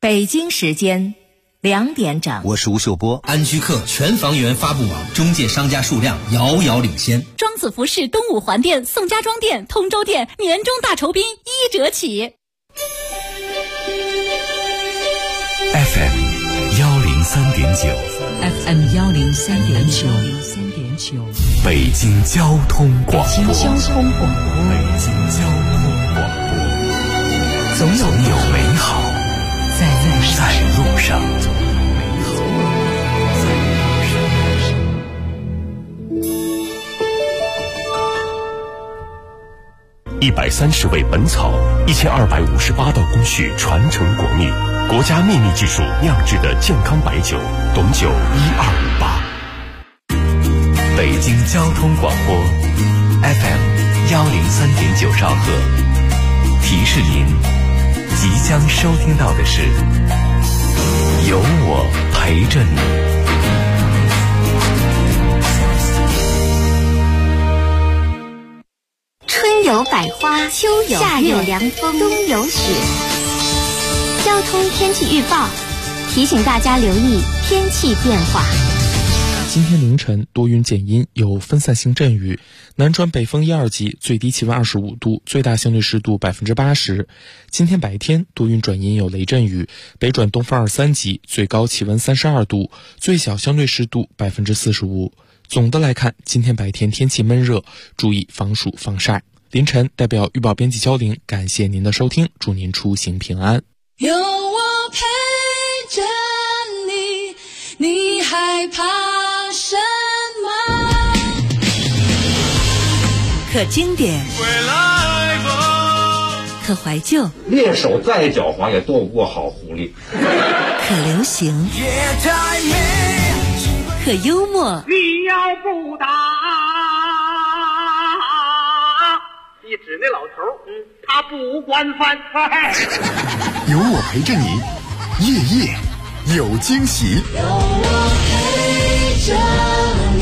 北京时间2点整， 我是吴秀波。 安居客全房源发布网中介商家数量遥遥领先。 庄子服饰东五环店、宋家庄店、通州店年终大酬宾1折起。 FM 103.9 FM 103.9 北京交通广播。 北京交通广播， 总有美好在路上。130味本草，1258道工序传承国秘，国家秘密技术酿制的健康白酒，董酒1258。北京交通广播 FM 103.9兆赫，提示您即将收听到的是有我陪着你。 春有百花，秋有夏有凉风，冬有雪。交通天气预报提醒大家留意天气变化。 今天凌晨多云减阴，有分散性阵雨，南转北风1、2级，最低气温25度，最大相对湿度80%。今天白天多云转阴，有雷阵雨，北转东风2、3级，最高气温32度，最小相对湿度45%。总的来看，今天白天天气闷热，注意防暑防晒。凌晨代表预报编辑焦玲，感谢您的收听，祝您出行平安。 有我陪着你，你害怕什么？ 可经典，可怀旧， 猎手再狡猾也斗不过好狐狸。 可流行，可幽默。 你要不打，一指那老头，他不惯犯。 有我陪着你，夜夜有惊喜。 有我陪着你。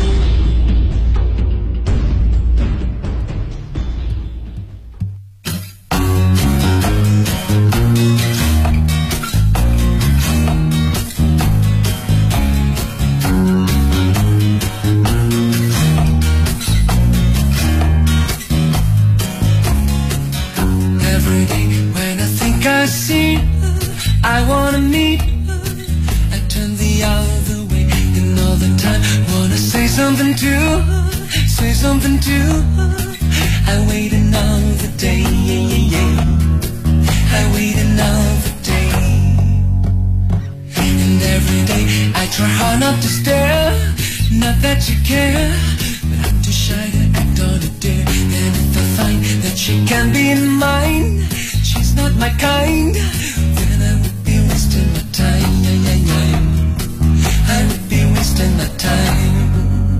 I wanna meet her, I turn the other way, and all the time wanna say something to her, say something to her. I wait another day, I wait another day. And every day I try hard not to stare, not that you care, but I'm too shy to act on a dare. And if I find that she can be mine, she's not my kind, then I would be wasting my time. I would be wasting my time.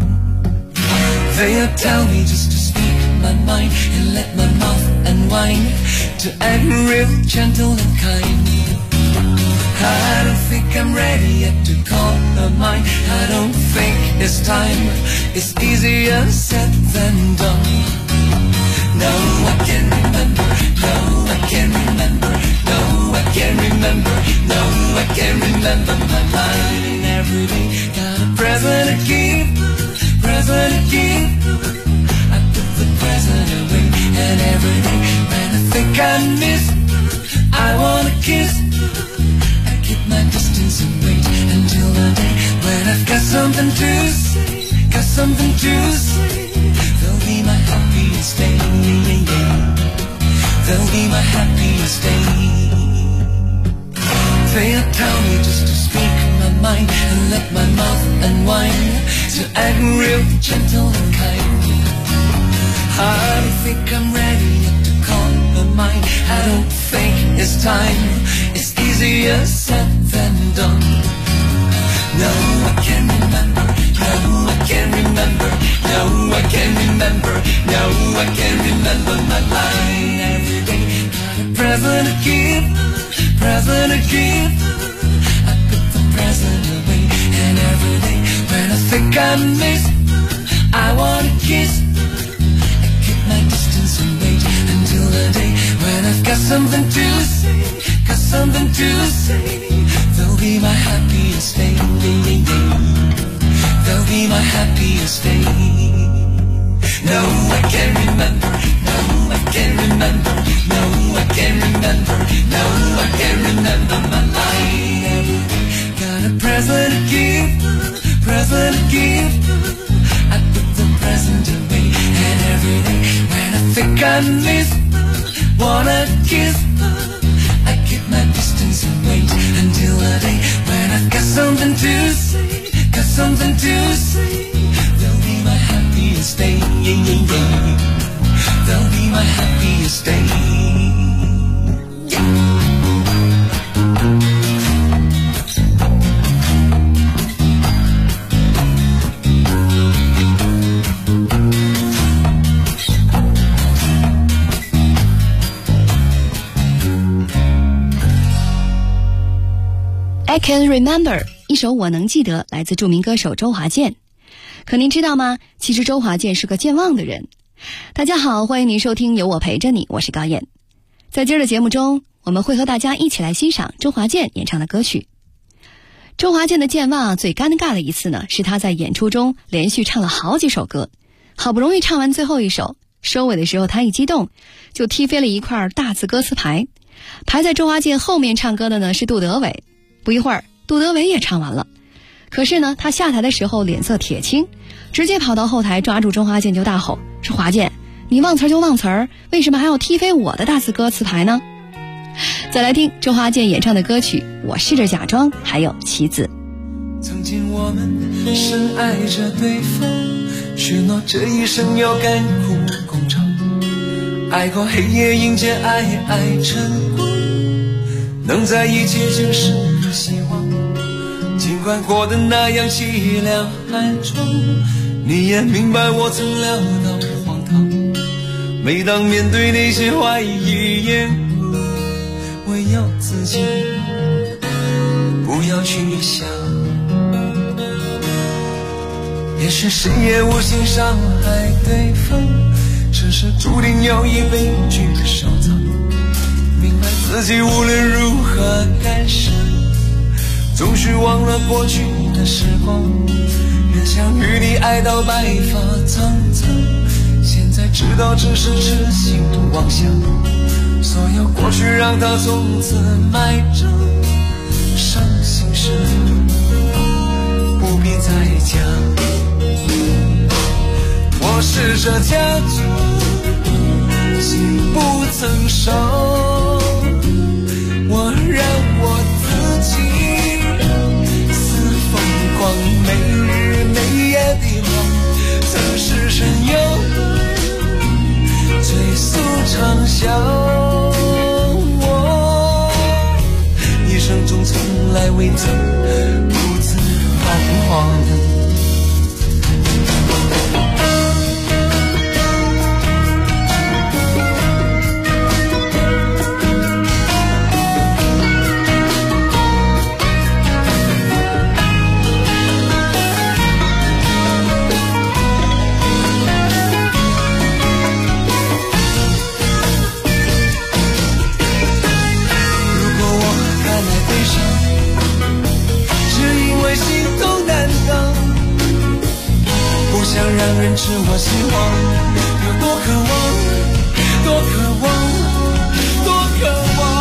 They tell me just to speak my mind and let my mouth unwind, to act real gentle and kind. I don't think I'm ready yet to call her mine. I don't think it's time. It's easier said than done. No, I can't remember. No, I can't remember. No, I can't remember. No, I can't remember my mind. And every day got a present to give, present to give. I put the present away. And every day when I think I miss, I wanna kiss. I keep my distance and wait until the day when I've got something to say, got something to say. They'll be my happiest day. They'll be my happiest day. They'll tell me just to speak my mind and let my mouth unwind, to act real gentle and kind. I don't think I'm ready yet to call her mine. I don't think it's time. It's easier said than done. No, I can't remember. No, I can't remember. No, I can't remember. No, I can't remember my line. Every day got a present to give, present to give. I put the present away. And every day when I think I miss, I wanna kiss. I keep my distance and wait until the day when I've got something to say, got something to say. They'll be my happiest day. They'll be my happiest day. No, I can't remember. No, I can't remember. No, I can't remember. No, I can't remember my life. Got a present to give, present to give. I put the present away, and every day when I think I miss her, wanna kiss her, I keep my distance and wait until the day when I've got something to say, got something to say. They'll be my happiest day. They'll be my happiest day. I can remember 一首我能记得，来自著名歌手周华健。可您知道吗？其实周华健是个健忘的人。大家好，欢迎您收听有我陪着你，我是高燕。在今儿的节目中，我们会和大家一起来欣赏周华健演唱的歌曲。周华健的健忘最尴尬的一次呢，是他在演出中连续唱了好几首歌，好不容易唱完最后一首，收尾的时候他一激动，就踢飞了一块大字歌词牌。排在周华健后面唱歌的呢是杜德伟，不一会儿杜德伟也唱完了。可是呢，他下台的时候脸色铁青，直接跑到后台抓住周华健就大吼，说华健，你忘词儿就忘词儿，为什么还要踢飞我的大字歌词牌呢？再来听周华健演唱的歌曲《我试着假装》，还有棋子。 曾经我们深爱着对方，许诺这一生要甘苦共尝，爱过黑夜迎接爱晨光，能在一起就是希望。尽管过得那样凄凉寒窗，你也明白我曾潦倒荒唐。每当面对那些怀疑眼光，我要自己不要去想。也许谁也无心伤害对方，只是注定要以悲剧收场。明白自己无论如何感伤，总是忘了过去的时光，越想与你爱到白发苍苍，现在知道只是痴心妄想，所有过去让它从此埋葬，伤心事不必再讲。我试着假装心不曾伤，我让我自己没日没夜地忙，曾是神游最速畅销，我一生中从来未曾独自彷徨。想让人知我希望，有多渴望，多渴望，多渴望。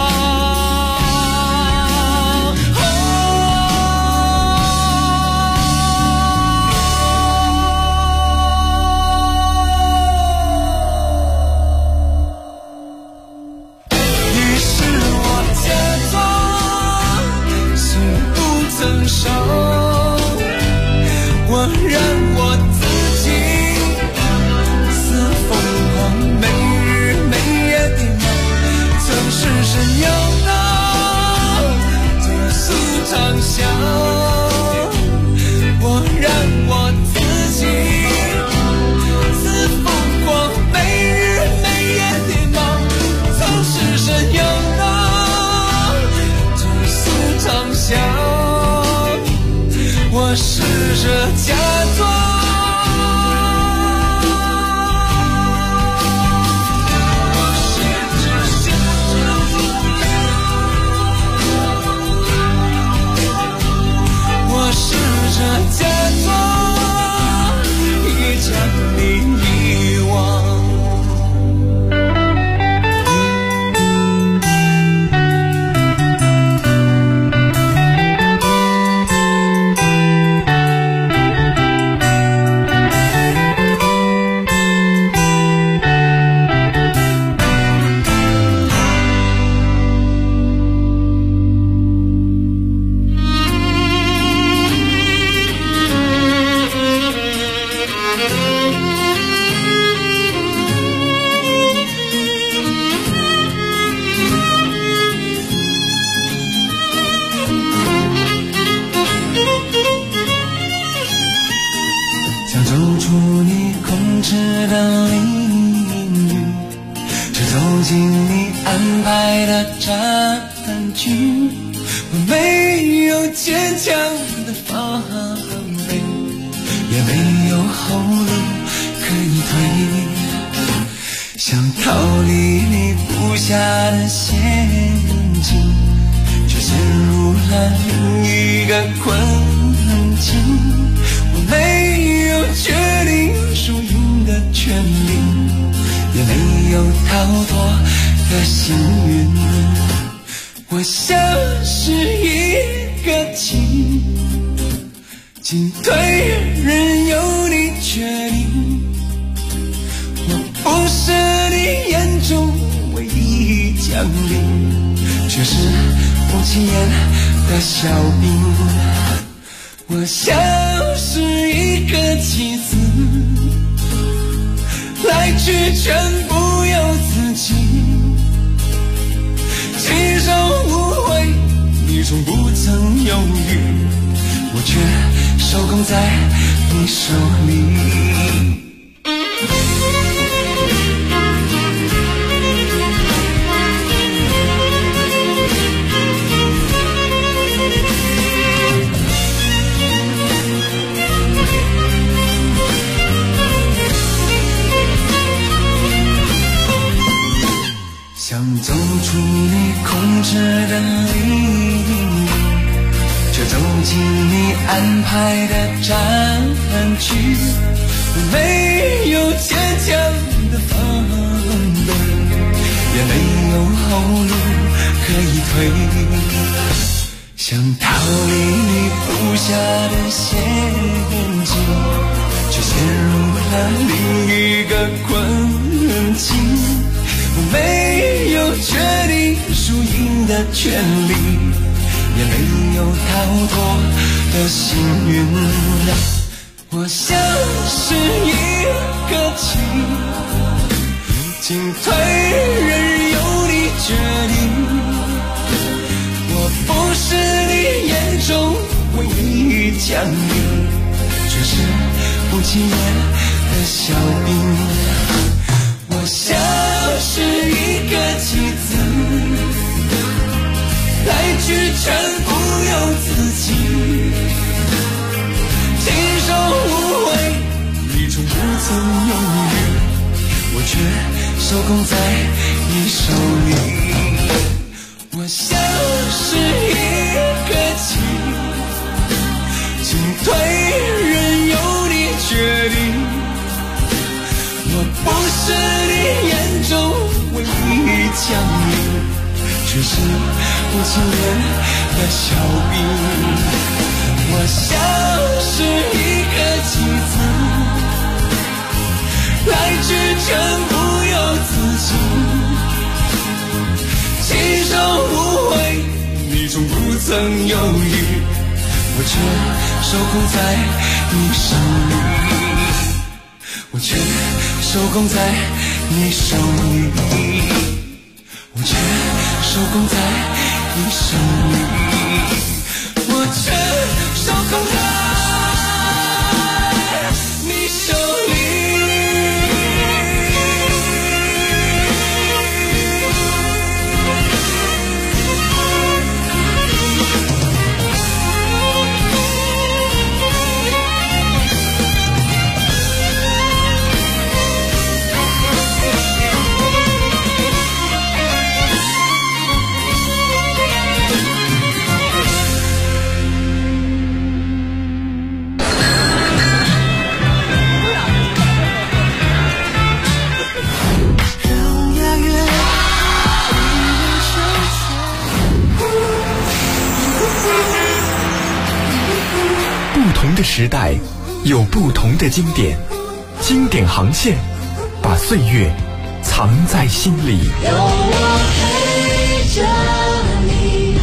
于是我假装心不曾伤，我让我自己似疯狂，没日没夜地忙，曾是神游的这速畅销，我让我自己似疯狂，没日没夜地忙，曾是神游的这速畅销，我试着假装进你安排的战局，我没有坚强的防备，也没有后路可以退，想逃离你布下的陷阱，却陷入了另一个困境。我没有决定输赢的权利，也没有逃脱的幸运。我像是一个棋，进退任由你决定。我不是你眼中唯一将领，却是不起眼的小兵。我像是一个棋子，来去全不由自己，轻手无悔，你从不曾犹豫，我却受控在你手里。想走出你控制的领域，却走进你安排的战局。我没有坚强的防备，也没有后路可以退，想逃离你布下的陷阱，却陷入了另一个困境。我没有决定输赢的权利，也没有逃脱的幸运。我像是一个棋，进退任由你决定。我不是你眼中唯一将领，却是不起眼的小兵。我像是一个棋子，来去全不由自己，轻手无悔，你从不曾犹豫，我却受控在你手里。我像是一个棋，进退任由你决定。我不是你眼中唯一将领，却是不起眼的小兵。我像是一个棋子，来去全不由自己，轻手无悔，你从不曾犹豫，我却受控在你手里，我却受控在你手里，我却受控在你手里，我却受控在你手里。 不同的时代有不同的经典，经典航线把岁月藏在心里。 有我陪着你。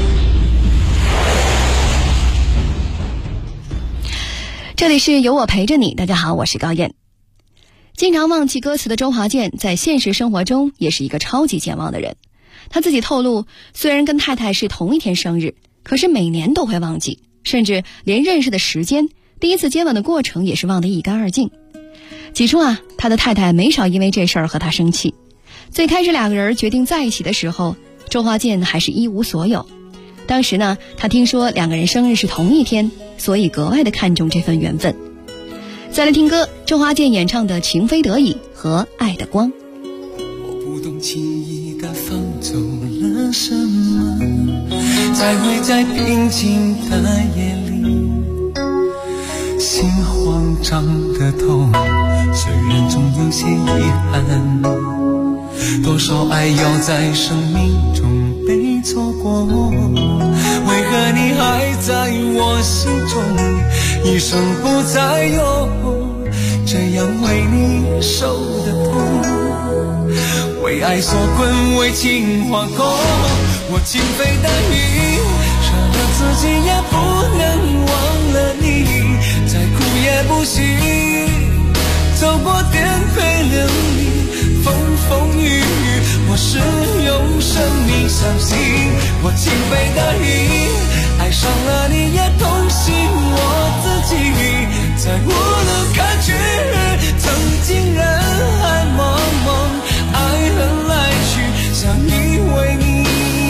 这里是有我陪着你，大家好，我是高燕。经常忘记歌词的周华健在现实生活中也是一个超级健忘的人。他自己透露，虽然跟太太是同一天生日，可是每年都会忘记，甚至连认识的时间、第一次接吻的过程也是忘得一干二净。起初他的太太没少因为这事儿和他生气， 最开始两个人决定在一起的时候，周华健还是一无所有。当时呢，他听说两个人生日是同一天，所以格外的看重这份缘分。再来听歌，周华健演唱的《情非得已》和《爱的光》。 我不懂轻易的放走了什么，才会在平静的夜里心慌张的痛，虽然总有些遗憾，多少爱要在生命中被错过，为何你还在我心中一生不再有，这样为你受的痛，为爱所困，为情惶恐，我情非得已，舍了自己也不能忘了你，再苦也不行，走过颠沛流离，风风雨雨，我是用生命相信，我情非得已，爱上了你也痛惜我自己，再无路可去，曾经人海茫茫，爱恨来去，相依为你，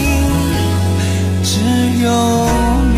只有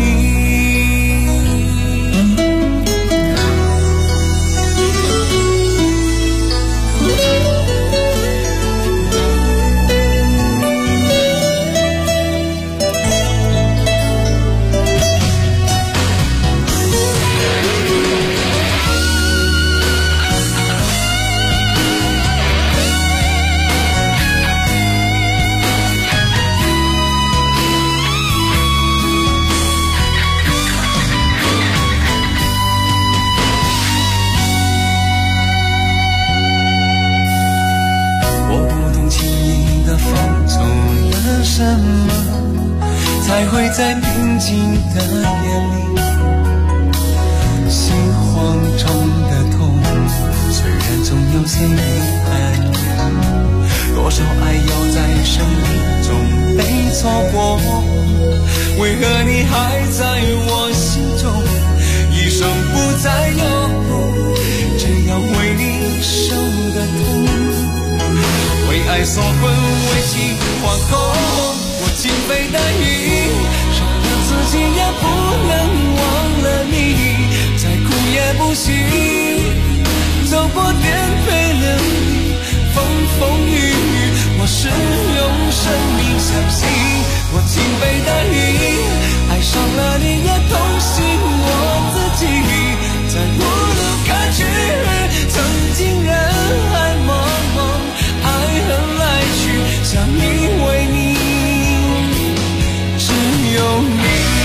什么才会在平静的夜里心慌张的痛，虽然总有些遗憾，多少爱要在生命中被错过，为何你还在我心中一生不再有，这样为你受的痛，为爱所困，为情惶恐，我情非得已，舍了自己也不能忘了你，再苦也不行，走过颠沛流离，风风雨雨，我是用生命相信，我情非得已，爱上了你也痛惜我自己，再无路可去，曾经人海茫茫，爱恨来去，相依为你，只有你。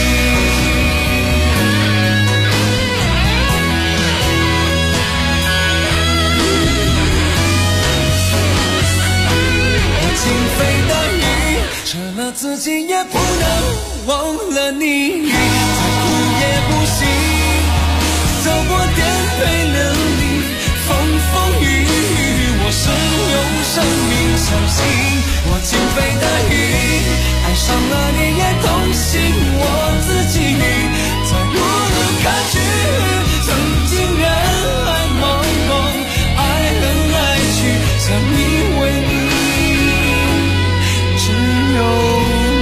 我情非得已，舍了自己也不能忘了你，再苦也不行，走过颠沛流离，风风雨雨，我是用生命相信，我情非得已，爱上了你也痛惜我自己，再无路可去，曾经人海茫茫，爱恨来去，相依为你，只有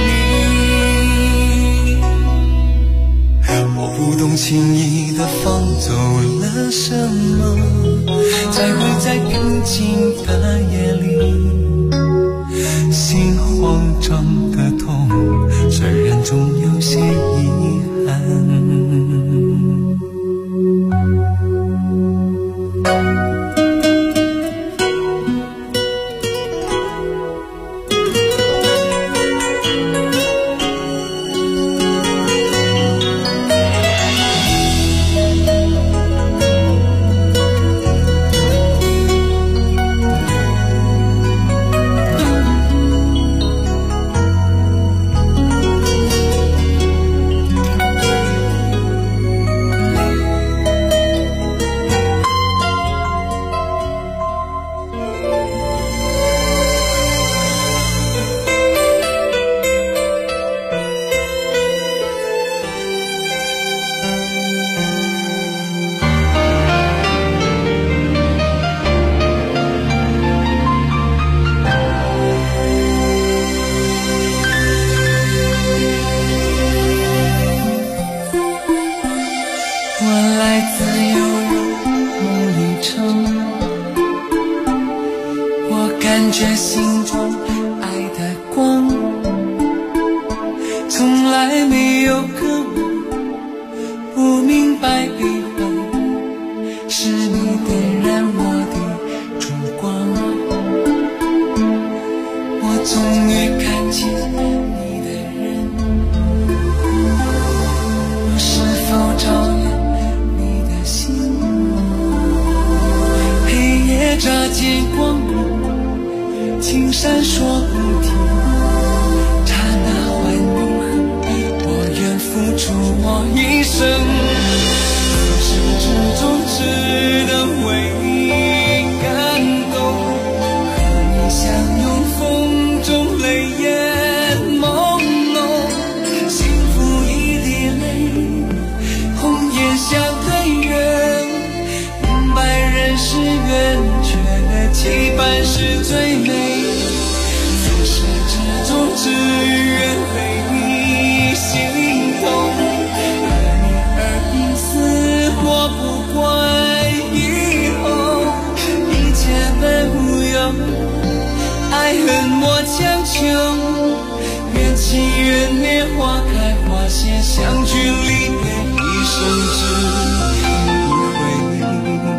你。我不懂轻易的放走了什么，才会在平静的夜里心慌张的痛，虽然总有些遗憾。 来没有个不明白悲欢，是你点燃我的烛光，我终于看见你的人，我是否照亮你的心？黑夜乍见光明，青山说不停，刹那换永恒，我愿付出我一生。至始至终值得为你感动，和你相拥风中泪眼朦胧，幸福一滴泪，红颜相对缘，明白人是缘，却期盼是最美，自始至终只愿为你心痛。我不管以后一切本无用，爱恨莫强求，缘起缘灭，花开花谢，相聚离别，一生只一回。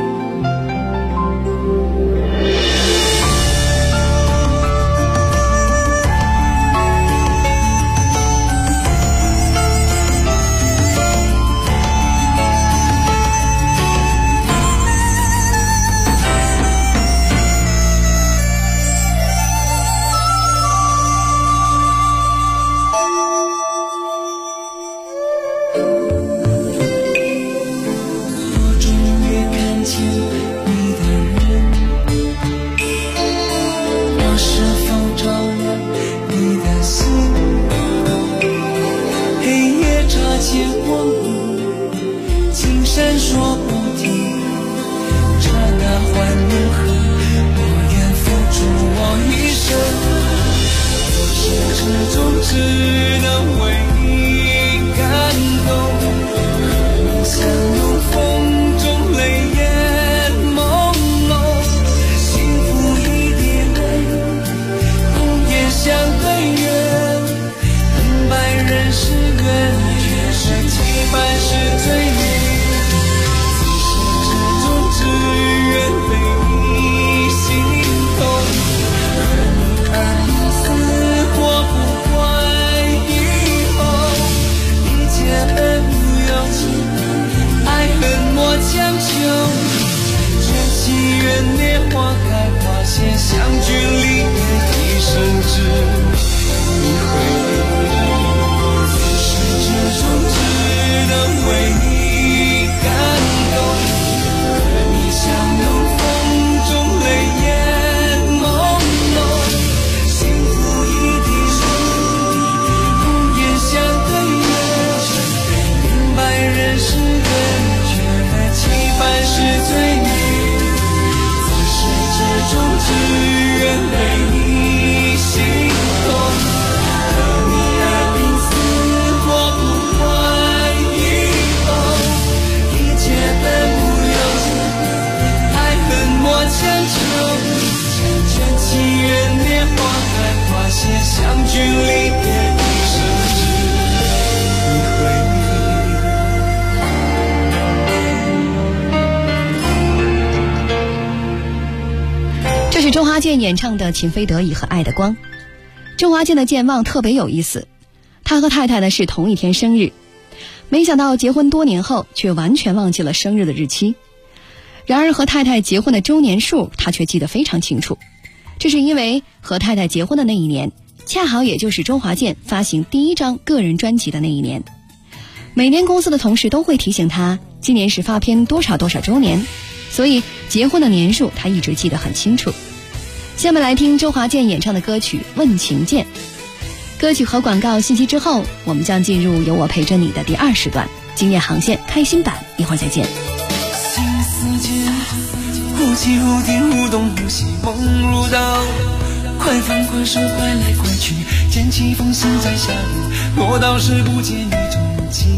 周华健演唱的《情非得已》和《爱的光》。周华健的健忘特别有意思，他和太太呢是同一天生日，没想到结婚多年后却完全忘记了生日的日期。然而和太太结婚的周年数他却记得非常清楚，这是因为和太太结婚的那一年恰好也就是周华健发行第一张个人专辑的那一年。每年公司的同事都会提醒他今年是发片多少多少周年，所以结婚的年数他一直记得很清楚。下面来听周华健演唱的歌曲《问情剑》。歌曲和广告信息之后，我们将进入有我陪着你的第2时段经验航线开心版，一会儿再见。 心似剑，忽起忽停，忽动忽息，梦如刀，快放快手，快来快去，剑起风行在下雨，落刀时不见你踪迹。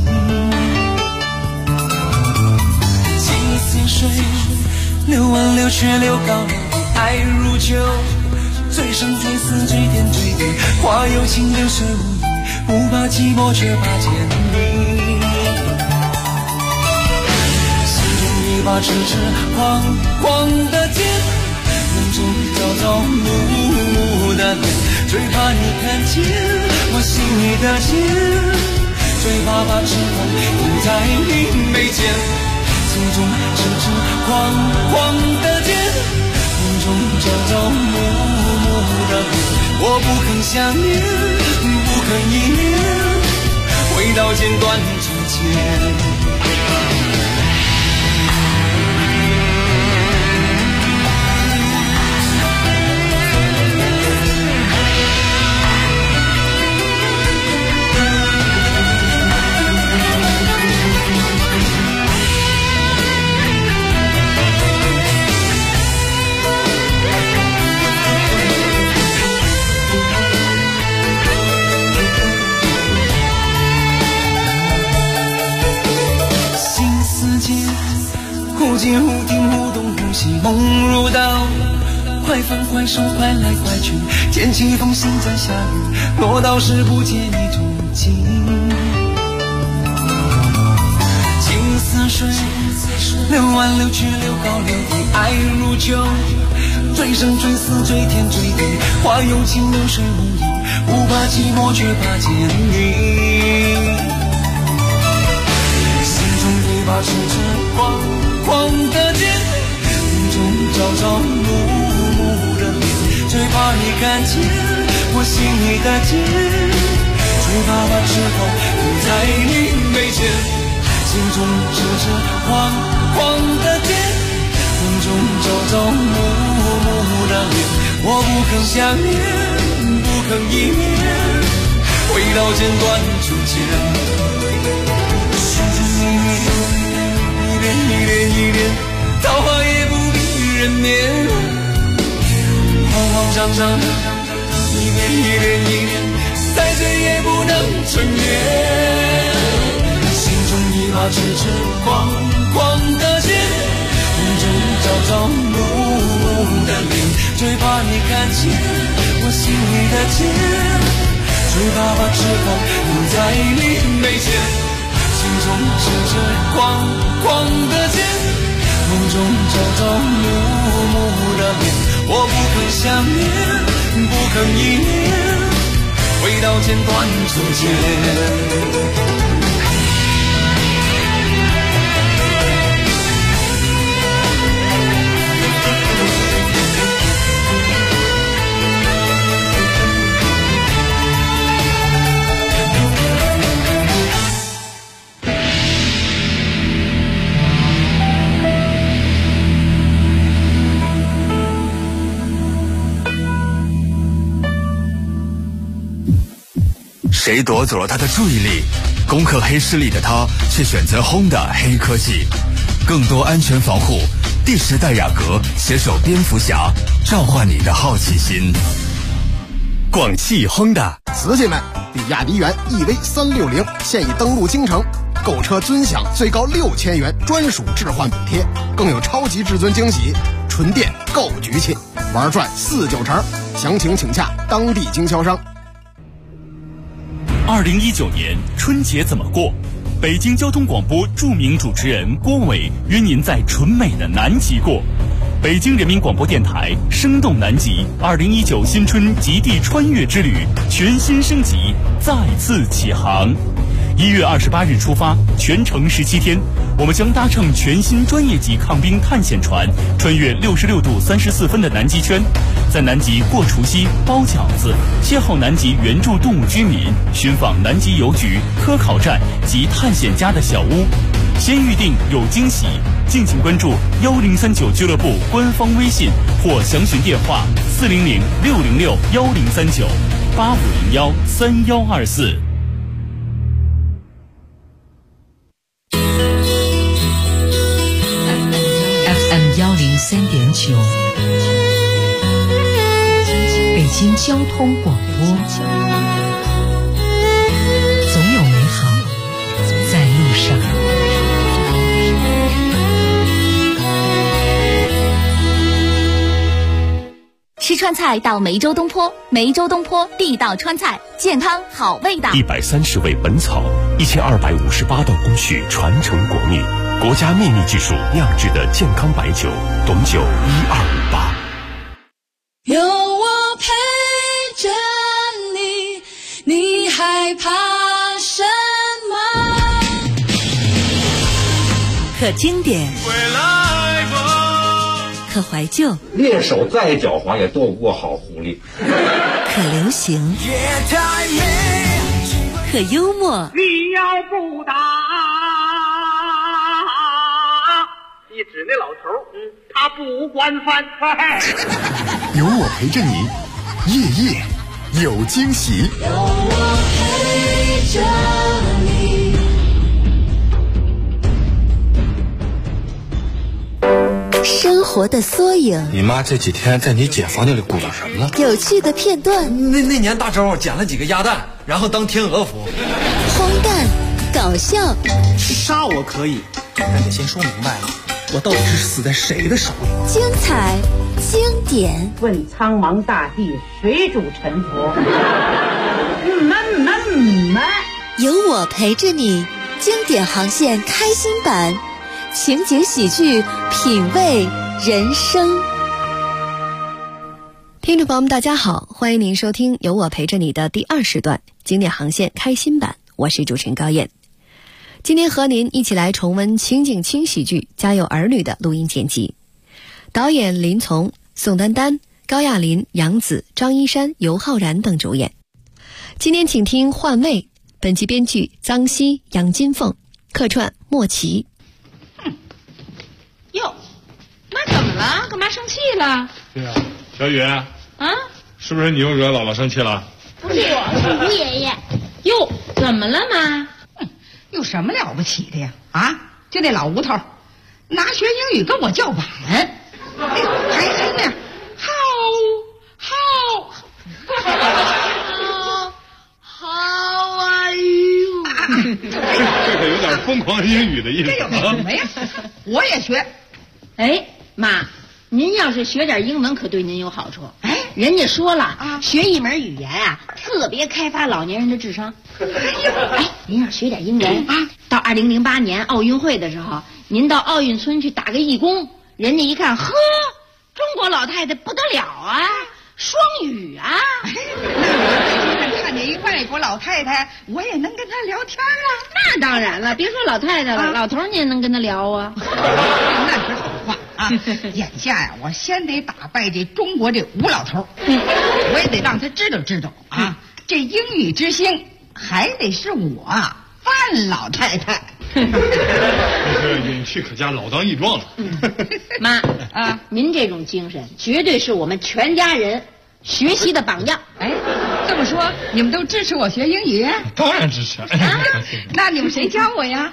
几似水，流完流却流高了，爱如酒，醉生醉死，醉天醉地，花有情，流水无意， 不怕寂寞却怕见你，心中一把痴痴狂狂的剑，梦中朝朝暮暮的脸，最怕你看见我心里的剑，最怕把痴狂印在你眉间，心中痴痴狂狂的剑，梦中朝朝暮暮的脸，我不肯想念，不肯一念，回到剪断从前。忽近忽听忽动忽息，梦如刀，快放快收，快来快去，天起风心在下雨，落到时不见你踪迹。情似水，流弯流曲，流高流低，爱如酒，追生追死，追天追地，花有情，流水无意，不怕寂寞，却怕见你。心中一把痴痴狂狂的剑，梦中朝朝暮暮的脸，最怕你看见我心里的剑，最怕把痴狂印在你眉间，心中痴痴狂狂的剑，梦中朝朝暮暮的脸，我不肯想念，不肯一念，回到剪断从前。一帘一帘，桃花也不比人眠，慌慌张张，一帘一帘一帘，再醉也不能成眠。心中一把痴痴狂狂的剑，梦中朝朝暮暮的脸，最怕你看见我心里的剑，最怕把痴狂印在你眉间。心中痴痴狂狂的剑，梦中朝朝暮暮的脸，我不肯想念，不肯一念，回到剪断从前。 谁夺走了他的注意力？攻克黑势力的他却选择Honda黑科技，更多安全防护。第10代雅阁携手蝙蝠侠，召唤你的好奇心。广汽Honda， 瓷器们，比亚迪元 EV360现已登陆京城，购车尊享最高6000元专属置换补贴，更有超级至尊惊喜，纯电购局气，玩转4-9成。详情请洽当地经销商。 2019年春节怎么过？北京交通广播著名主持人郭伟约您在纯美的南极过。北京人民广播电台生动南极2019新春极地穿越之旅全新升级，再次起航。1月28日出发，全程17天，我们将搭乘全新专业级抗冰探险船，穿越66度34分的南极圈，在南极过除夕、包饺子，邂逅南极原住动物居民，寻访南极邮局、科考站及探险家的小屋。先预定有惊喜，敬请关注1039俱乐部官方微信或详询电话400-606-1039-8501-3124。 103.9，北京交通广播，总有美好在路上。 吃川菜到梅州东坡，梅州东坡地道川菜，健康好味道。 130味本草，1258道工序传承国秘，国家秘密技术酿制的健康白酒，董酒1258。 有我陪着你，你害怕什么？ 可经典，可怀旧， 猎手再狡猾也斗不过好狐狸。 可流行，可幽默。 你要不打，一指那老头，他不惯犯。 有我陪着你，夜夜有惊喜。 有我陪着你。 生活的缩影， 你妈这几天在你姐房间里鼓捣什么了？ 有趣的片段。 那年大周捡了几个鸭蛋，然后当天鹅服。 荒诞，搞笑。 杀我可以，但得先说明白了，我到底是死在谁的手里？ 精彩，经典。 问苍茫大地，谁主沉浮？ 有我陪着你，经典航线开心版。情景喜剧，品味人生。 听众朋友们大家好，欢迎您收听有我陪着你的第2时段经典航线开心版，我是主持人高燕。今天和您一起来重温情景轻喜剧《家有儿女》的录音剪辑，导演林从、宋丹丹、高亚麟、杨紫、张一山、尤浩然等主演。今天请听换位，本集编剧臧希、杨金凤，客串莫奇。 哟，那怎么了？干嘛生气了？ 对呀，小雨啊，是不是你又惹姥姥生气了？ 不是我，是吴爷爷。哟，怎么了妈？ 有什么了不起的呀？就那老吴头，拿学英语跟我叫板，还真的，好啊you。 这可有点疯狂英语的意思。 这有什么呀？我也学。 哎，妈，您要是学点英文，可对您有好处。人家说了，学一门语言特别开发老年人的智商。您要学点英文到2008年奥运会的时候，您到奥运村去打个义工，人家一看，呵，中国老太太不得了啊，双语啊。 看见一外国老太太，我也能跟她聊天啊。 那当然了，别说老太太了，老头你也能跟她聊啊。 那是好话啊！眼下呀，我先得打败这中国这吴老头，我也得让他知道知道这英语之星还得是我范老太太。 这是勇气可嘉，老当益壮了。 妈您这种精神绝对是我们全家人学习的榜样。 这么说你们都支持我学英语？ 当然支持。 那你们谁教我呀？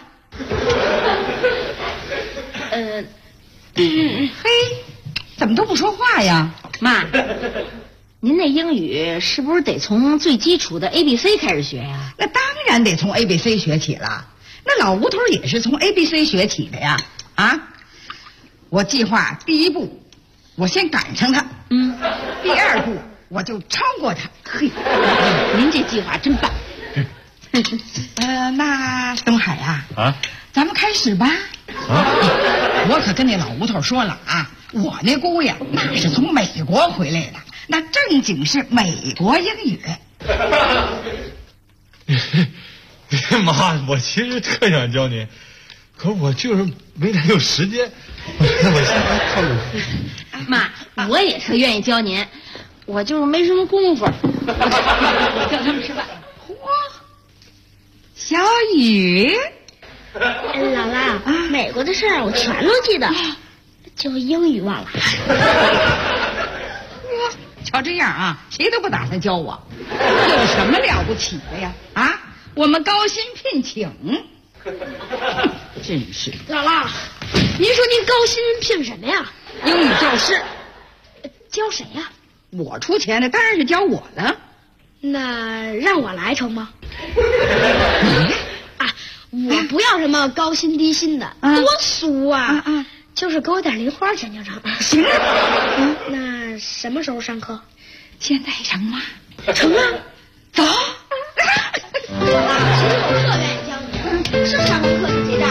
怎么都不说话呀？ 妈，您那英语是不是得从最基础的 ABC 开始学呀？ 那当然得从 ABC 学起了。那老吴头也是从 ABC 学起的呀。我计划第一步，我先赶上他。第2步，我就超过他。 嘿，您这计划真棒。 那东海咱们开始吧。我可跟那老吴头说了我那姑爷那是从美国回来的，那正经是美国英语。 妈，我其实特想教您，可我就是没太有时间。我现在靠着。 妈，我也特愿意教您，我就是没什么功夫。我叫他们吃饭。 小雨， 姥姥，美国的事儿我全都记得，就英语忘了。 瞧这样谁都不打算教我，有什么了不起的呀？我们高薪聘请。真是。 姥姥，您说您高薪聘什么呀？ 英语教师。 教谁呀？ 我出钱的，当然是教我了。 那让我来成吗？我不要什么高薪低薪的，多俗啊！就是给我点零花钱就成。 行。 那那什么时候上课？ 现在成吗？ 成啊！ 走。 其实我特愿意教你，是上完课就结账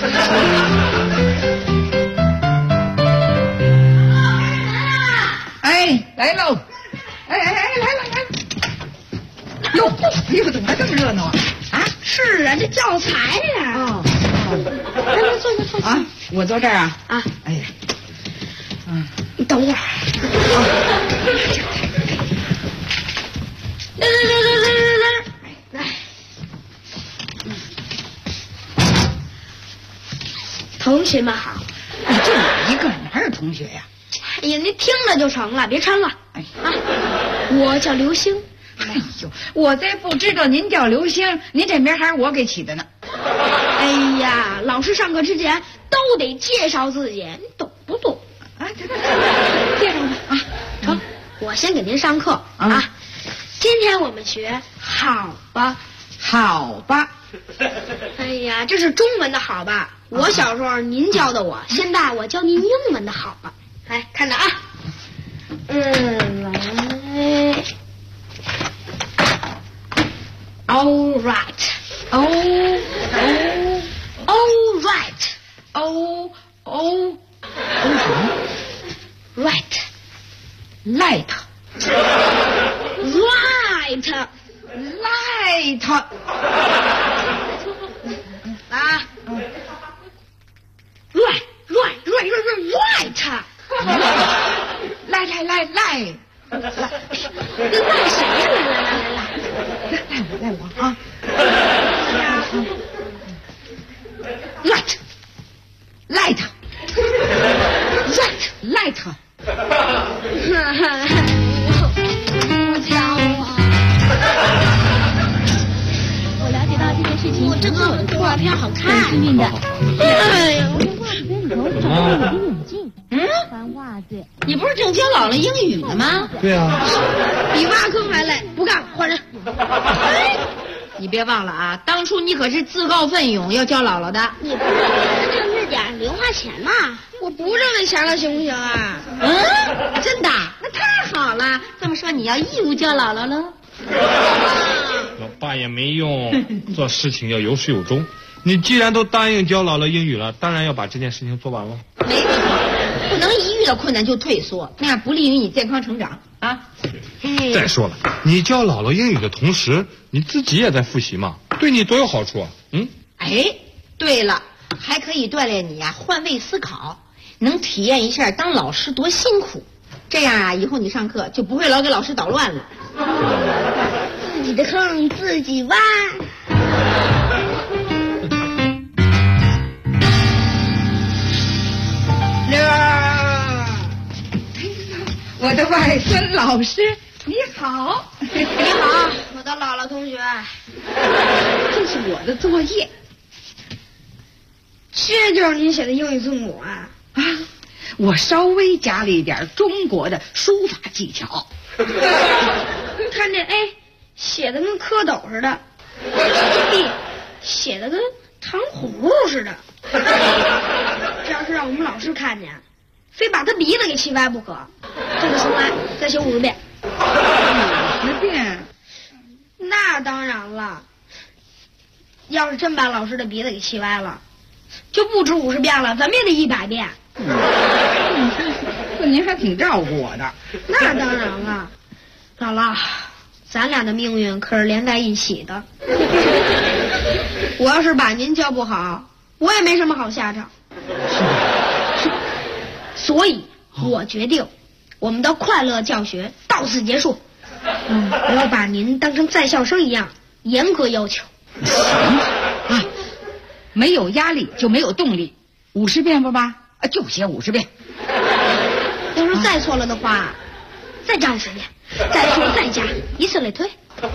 哎，来喽！哎，来了！哟，怎么这么热闹啊？啊， 是啊，这教材呀。 哦， 来坐下。 啊，我坐这儿啊。 啊， 哎呀， 你等会儿。来。同学们好。 你就你一个，哪有同学呀？ 哎呀，您听着就成了，别掺了。 哎啊，我叫刘星。 哎呦，我才不知道您叫刘星，您这名还是我给起的呢。 哎呀，老师上课之前都得介绍自己，你懂不懂？ 啊，介绍吧啊， 成，我先给您上课啊。今天我们学好吧， 好吧。 哎呀，这是中文的好吧？我小时候您教的我，现在我教您英文的好吧。来看着啊，来。All right. All right. Right. Light. 啊。 Right. 你赖谁呀？ 赖我啊！Light。 不教我。 我了解到这件事情， 我这个动画片好看。 幸运的。 哎呀， 我从袜子堆里头找到我的眼镜。翻袜子。 你不是正教姥姥英语呢吗？ 对啊。 比挖坑还累，不干，换人。 你别忘了啊，当初你可是自告奋勇要教姥姥的。 你不是挣这点零花钱吗？我不挣那钱了，行不行啊？ 真的？那太好了。这么说你要义务教姥姥了？ 老爸也没用，做事情要有始有终。你既然都答应教姥姥英语了，当然要把这件事情做完了。 没错，不能一遇到困难就退缩，那样不利于你健康成长啊。 再说了，你教姥姥英语的同时，你自己也在复习嘛，对你多有好处啊！ 哎，对了，还可以锻炼你啊换位思考，能体验一下当老师多辛苦。这样啊，以后你上课就不会老给老师捣乱了。 自己的坑自己挖。 我的外孙老师，你好。 你好，我的姥姥同学。 这是我的作业。 这就是您写的英语字母啊？ 我稍微加了一点中国的书法技巧。 看这 A 写的跟蝌蚪似的，这 B 写的跟糖葫芦似的。这要是让我们老师看见，非把他鼻子给气歪不可。这个重来，再写50遍。 50遍？ 那当然了。要是真把老师的鼻子给气歪了，就不止50遍了，咱们也得100遍。 您还挺照顾我的。 那当然了，姥姥，咱俩的命运可是连在一起的。我要是把您教不好，我也没什么好下场。所以我决定，我们的快乐教学到此结束。我要把您当成在校生一样严格要求。 啊，没有压力就没有动力。50遍不吧？就写50遍。 要是再错了的话，再加50遍，再错再加，以此类推。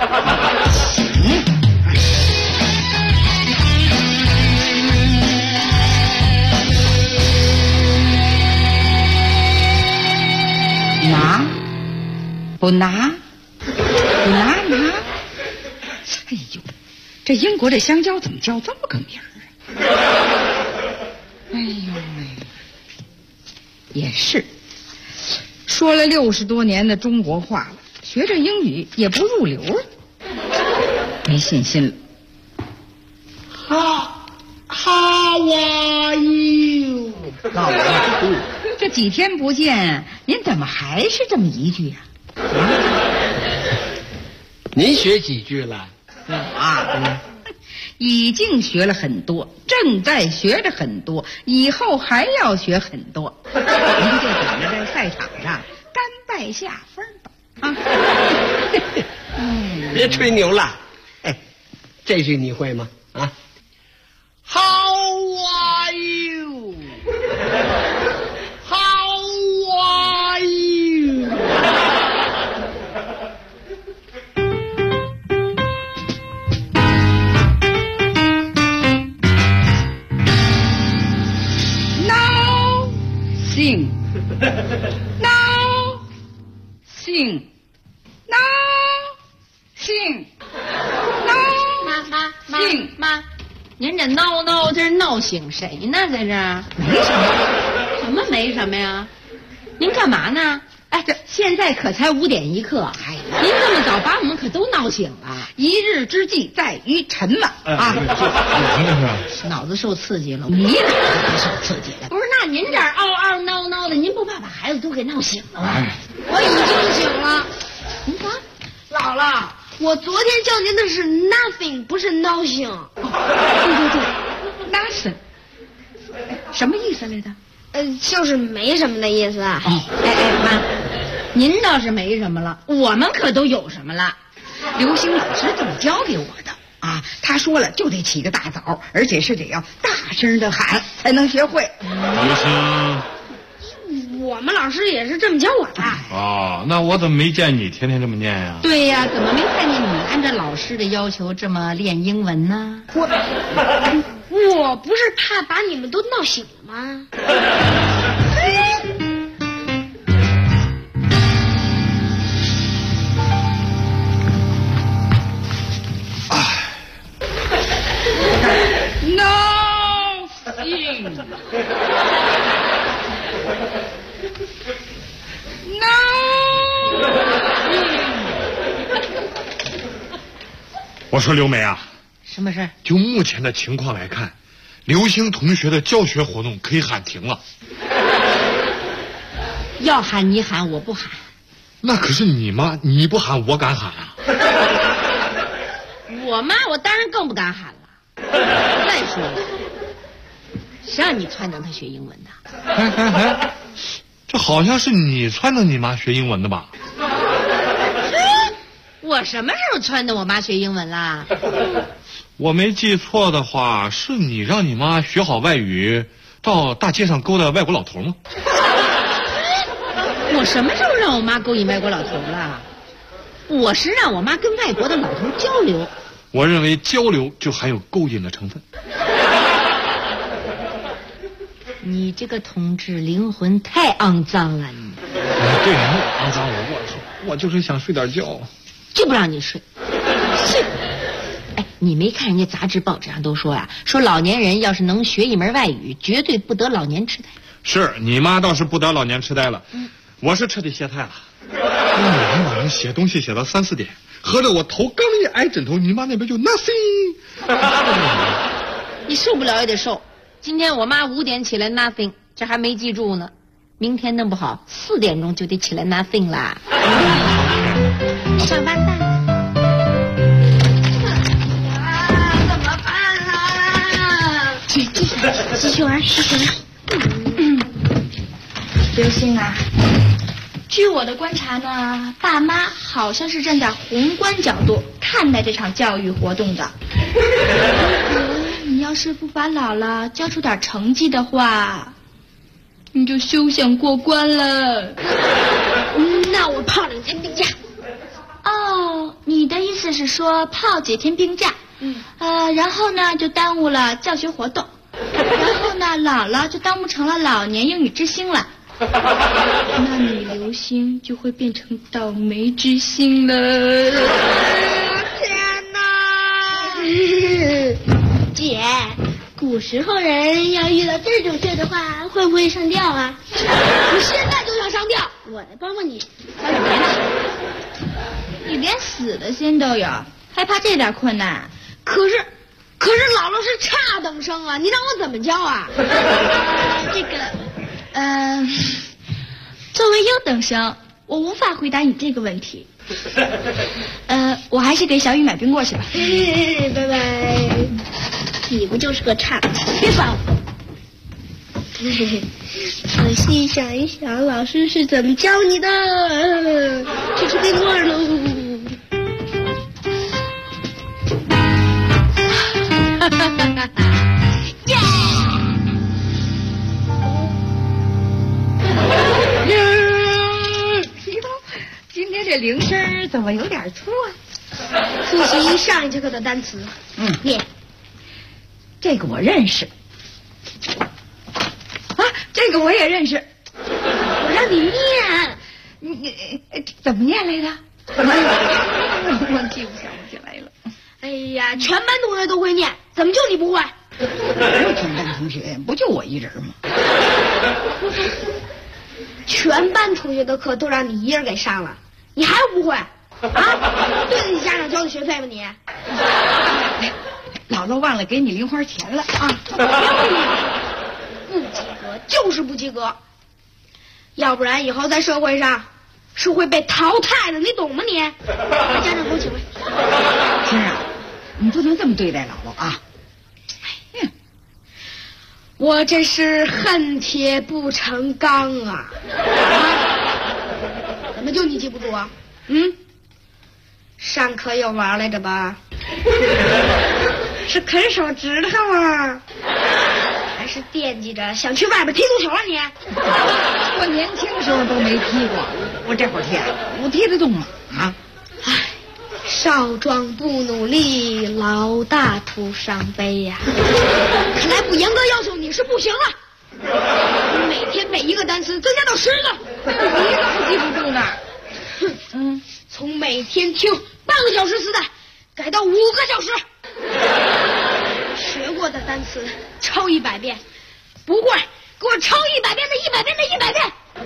拿，不拿，不拿。哎呦，这英国这香蕉怎么叫这么个名儿啊？哎呦喂，也是。 说了60多年的中国话了，学这英语也不入流了，没信心了。 How are you？ 老王，这几天不见，您怎么还是这么一句呀？ 您学几句了？ 已经学了很多，正在学着很多，以后还要学很多。您就等着在赛场上甘拜下风吧！ 别吹牛了。哎，这句你会吗？啊 ？How are you？ How are you？ Sing, now, sing, now, sing, now, 妈，您这闹这是闹醒谁呢？在这儿没什么， 什么没什么呀？您干嘛呢？哎，这现在可才5点1刻，哎，您这么早把我们可都闹醒了。 一日之计在于晨嘛，啊， 脑子受刺激了，你脑子受刺激了？不是，那您这儿嗷闹的，您不怕把孩子都给闹醒了吗？ 我已经醒了。 您看， 姥姥，我昨天叫您的是 nothing， 不是闹醒。 对 ，nothing， 什么意思来着？ 就是没什么的意思啊。 哎，妈，您倒是没什么了，我们可都有什么了。 刘星老师这么教给我的啊，他说了就得起个大早，而且是得要大声的喊才能学会。 刘星， 我们老师也是这么教我的。 哦，那我怎么没见你天天这么念呀？ 对呀，怎么没看见你按照老师的要求这么练英文呢？ 我不是怕把你们都闹醒了吗？ 我说刘梅啊， 什么事？ 就目前的情况来看，刘星同学的教学活动可以喊停了。 要喊你喊，我不喊。 那可是你妈，你不喊我敢喊啊。 我妈，我当然更不敢喊了。再说了，谁让你撺掇她学英文的？ 哎，这好像是你撺掇你妈学英文的吧？ 我什么时候撺掇我妈学英文啦？ 我没记错的话，是你让你妈学好外语，到大街上勾搭外国老头吗？ 我什么时候让我妈勾引外国老头了？我是让我妈跟外国的老头交流。 我认为交流就含有勾引的成分。 你这个同志灵魂太肮脏了，你。 对，肮脏我就是想睡点觉。 就不让你睡。哎，你没看人家杂志报纸上都说呀，说老年人要是能学一门外语，绝对不得老年痴呆。 是你妈倒是不得老年痴呆了，我是彻底歇菜了。我每天晚上写东西写到3、4点，合着我头刚一挨枕头，你妈那边就 nothing。 你受不了也得受。今天我妈5点起来 nothing， 这还没记住呢。明天弄不好4点钟就得起来 nothing 啦。上班蛋。 怎么办啊？继续玩。 刘星啊，据我的观察呢，爸妈好像是站在宏观角度看待这场教育活动的。你要是不把姥姥教出点成绩的话，你就休想过关了。 那我泡2天病假。 哦，你的意思是说泡几天病假？然后呢就耽误了教学活动，然后呢姥姥就当不成了老年英语之星了。那你刘星就会变成倒霉之星了。 天哪！姐，古时候人要遇到这种事的话，会不会上吊啊？你现在就想上吊？我会，帮帮你。你连死的心都有，还怕这点困难？可是姥姥是差等生啊，你让我怎么教啊？作为优等生，我无法回答你这个问题。我还是给小雨买冰棍去吧。拜拜。你不就是个差？别烦我。仔细想一想，老师是怎么教你的？去吃冰棍喽！耶！ 今天这铃声怎么有点粗啊？ 复习上一节课的单词。念。 这个我认识。啊，这个我也认识。 我让你念， 你怎么念来着？我记不想不起来了。 哎呀，全班同学都会念，怎么就你不会？ 哪有全班同学？不就我一人吗？ 全班同学的课都让你一人给上了，你还不会啊？对得起家长交的学费吗你？ 姥姥忘了给你零花钱了啊！ 不及格就是不及格，要不然以后在社会上是会被淘汰的，你懂吗你？把家长给我请来。 青儿，你不能这么对待姥姥啊！ 我这是恨铁不成钢啊！怎么就你记不住啊？上课又玩来着吧？是啃手指头啊？还是惦记着想去外边踢足球啊你？ 我年轻时候都没踢过，我这会儿踢，我踢得动吗？啊！ 唉，少壮不努力，老大徒伤悲呀！看来不严格要求你是不行了。你每天背一个单词增加到10个， 一个还记不住呢。 从每天听半个小时磁带改到5个小时。学过的单词抄100遍，不会给我抄100遍的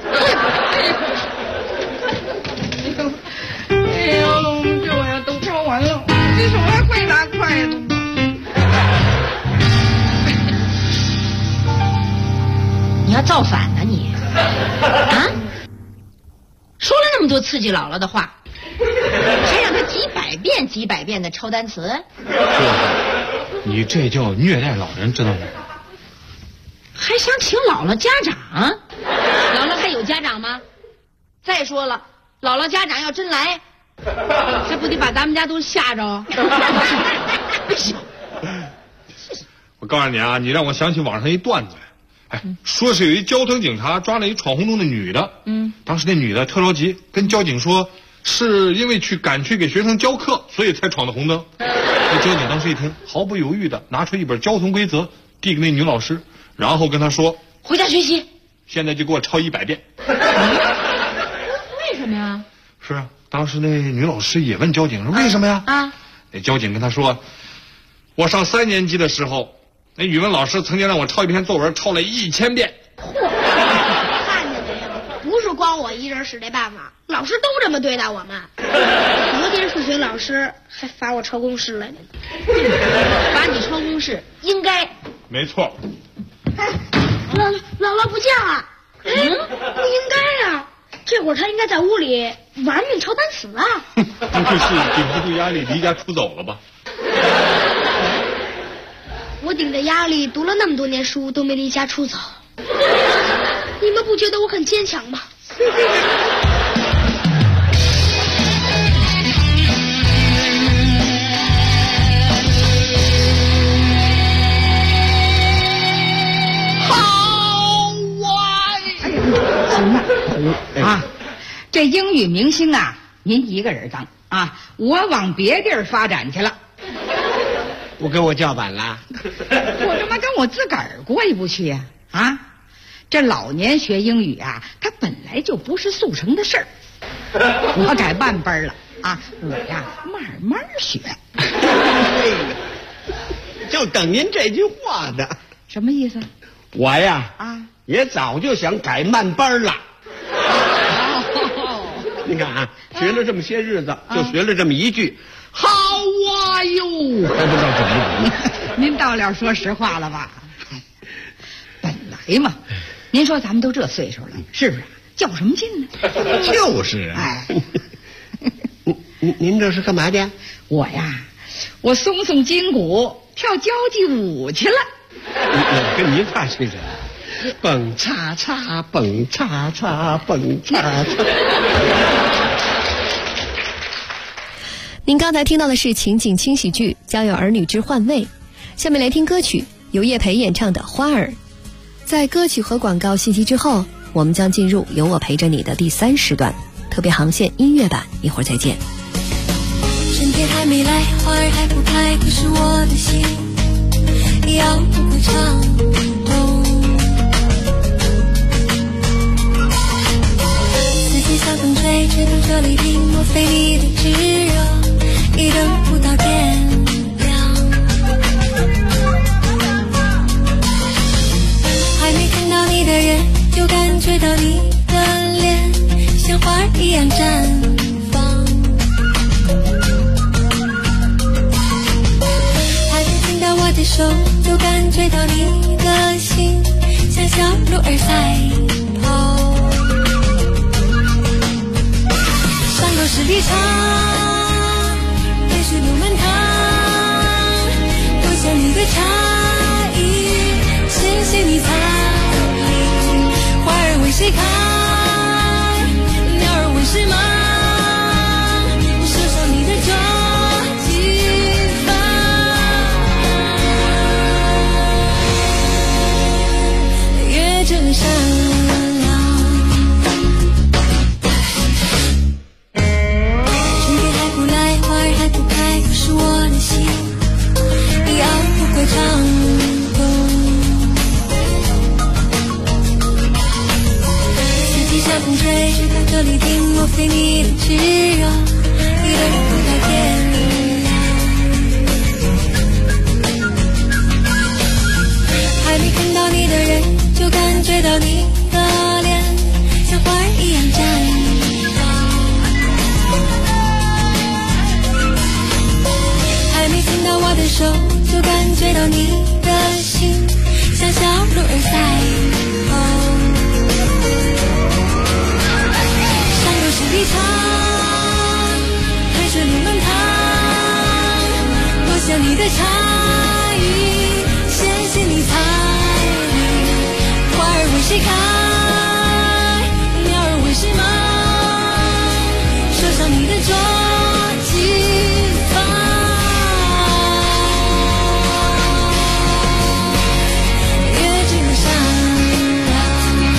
100遍的100遍。 哎呦，这我要都抄完了，这手还会拿筷子吗？你要造反呢你？啊？说了那么多刺激姥姥的话，还让他几百遍的抄单词。 你这叫虐待老人，知道吗？ 还想请姥姥家长？姥姥还有家长吗？再说了，姥姥家长要真来，这不得把咱们家都吓着？ 我告诉你啊，你让我想起网上一段子来，说是有一交通警察抓了一闯红灯的女的，当时那女的特着急，跟交警说是因为赶去给学生教课，所以才闯的红灯。那交警当时一听，毫不犹豫的拿出一本交通规则递给那女老师，然后跟她说：“ 回家学习， 现在就给我抄100遍。” 为什么呀？ 是啊，当时那女老师也问交警说：“为什么呀？”那交警跟她说：“我上3年级的时候，那语文老师曾经让我抄一篇作文，抄了1000遍。” 看见没有？不是光我一人使这办法，老师都这么对待我们。昨天数学老师还罚我抄公式来着呢。 罚你抄公式应该。 没错。 姥姥不见了。不应该啊，这会儿她应该在屋里玩命抄单词啊。 不就是顶不住压力离家出走了吧？ 我顶着压力读了那么多年书都没离家出走，你们不觉得我很坚强吗？ 啊，这英语明星啊，您一个人当啊，我往别地儿发展去了。 不跟我叫板了？ 我他妈跟我自个儿过意不去呀！啊，这老年学英语啊，它本来就不是速成的事儿。我改慢班了啊，我呀慢慢学。 就等您这句话呢。 什么意思？ 我呀也早就想改慢班了。 你看啊，学了这么些日子，就学了这么一句“好啊哟”，还不知道怎么读。 您到了说实话了吧？本来嘛，您说咱们都这岁数了，是不是？较什么劲呢？ 就是啊。 哎， 您这是干嘛的？ 我呀，我松松筋骨，跳交际舞去了。 我跟您怕去什么？蹦擦擦，蹦擦擦，蹦擦擦。 您刚才听到的是情景轻喜剧《家有儿女之换位》，下面来听歌曲，由叶培演唱的《花儿》。在歌曲和广告信息之后，我们将进入有我陪着你的第3时段特别航线音乐版，一会儿再见。 春天还没来，花儿还不开，可是我的心要不过长冬。四季像风吹，直到这里停，莫非你的炙热已等不到天亮？还没看到你的人，就感觉到你的脸像花儿一样绽放。还没听到我的手，就感觉到你的心像小鹿儿赛跑。山沟十里长，还是路漫长，多想你的差异，谢谢你参与。花儿为谁开，鸟儿为谁忙，手上你的抓紧吧。越正善良，春天还不来，花儿还不开，可是我的心也熬不过长冬。像风吹，直到这里停，莫非你的炙热已等不到天亮？还没看到你的人，就感觉到你的脸像花儿一样绽放。还没听到我的手，就感觉到你的心像小鹿儿赛跑。十里长，还是路漫长，多想你的差异，谢谢你参与。花儿为谁开，鸟儿为谁忙，手上你的抓紧吧。越正善良，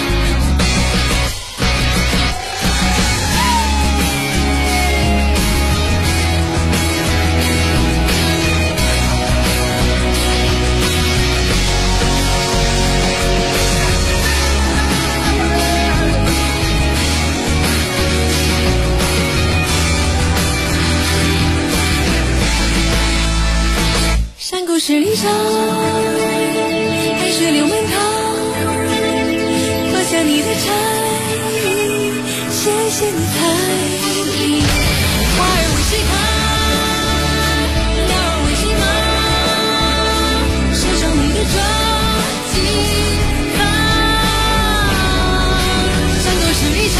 山沟十里长，还是流漫长，多想你的差异，谢谢你参与。花儿为谁开，鸟儿为谁忙，手上你的抓紧吧。山沟十里长，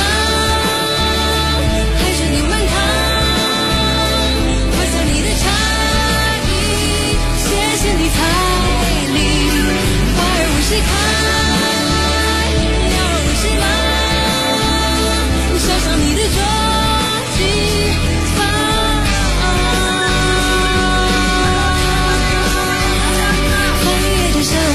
还是流漫长，多想你的差异，谢谢你彩礼。花儿为谁开，鸟儿为谁忙，手上你的抓紧吧。翻越着善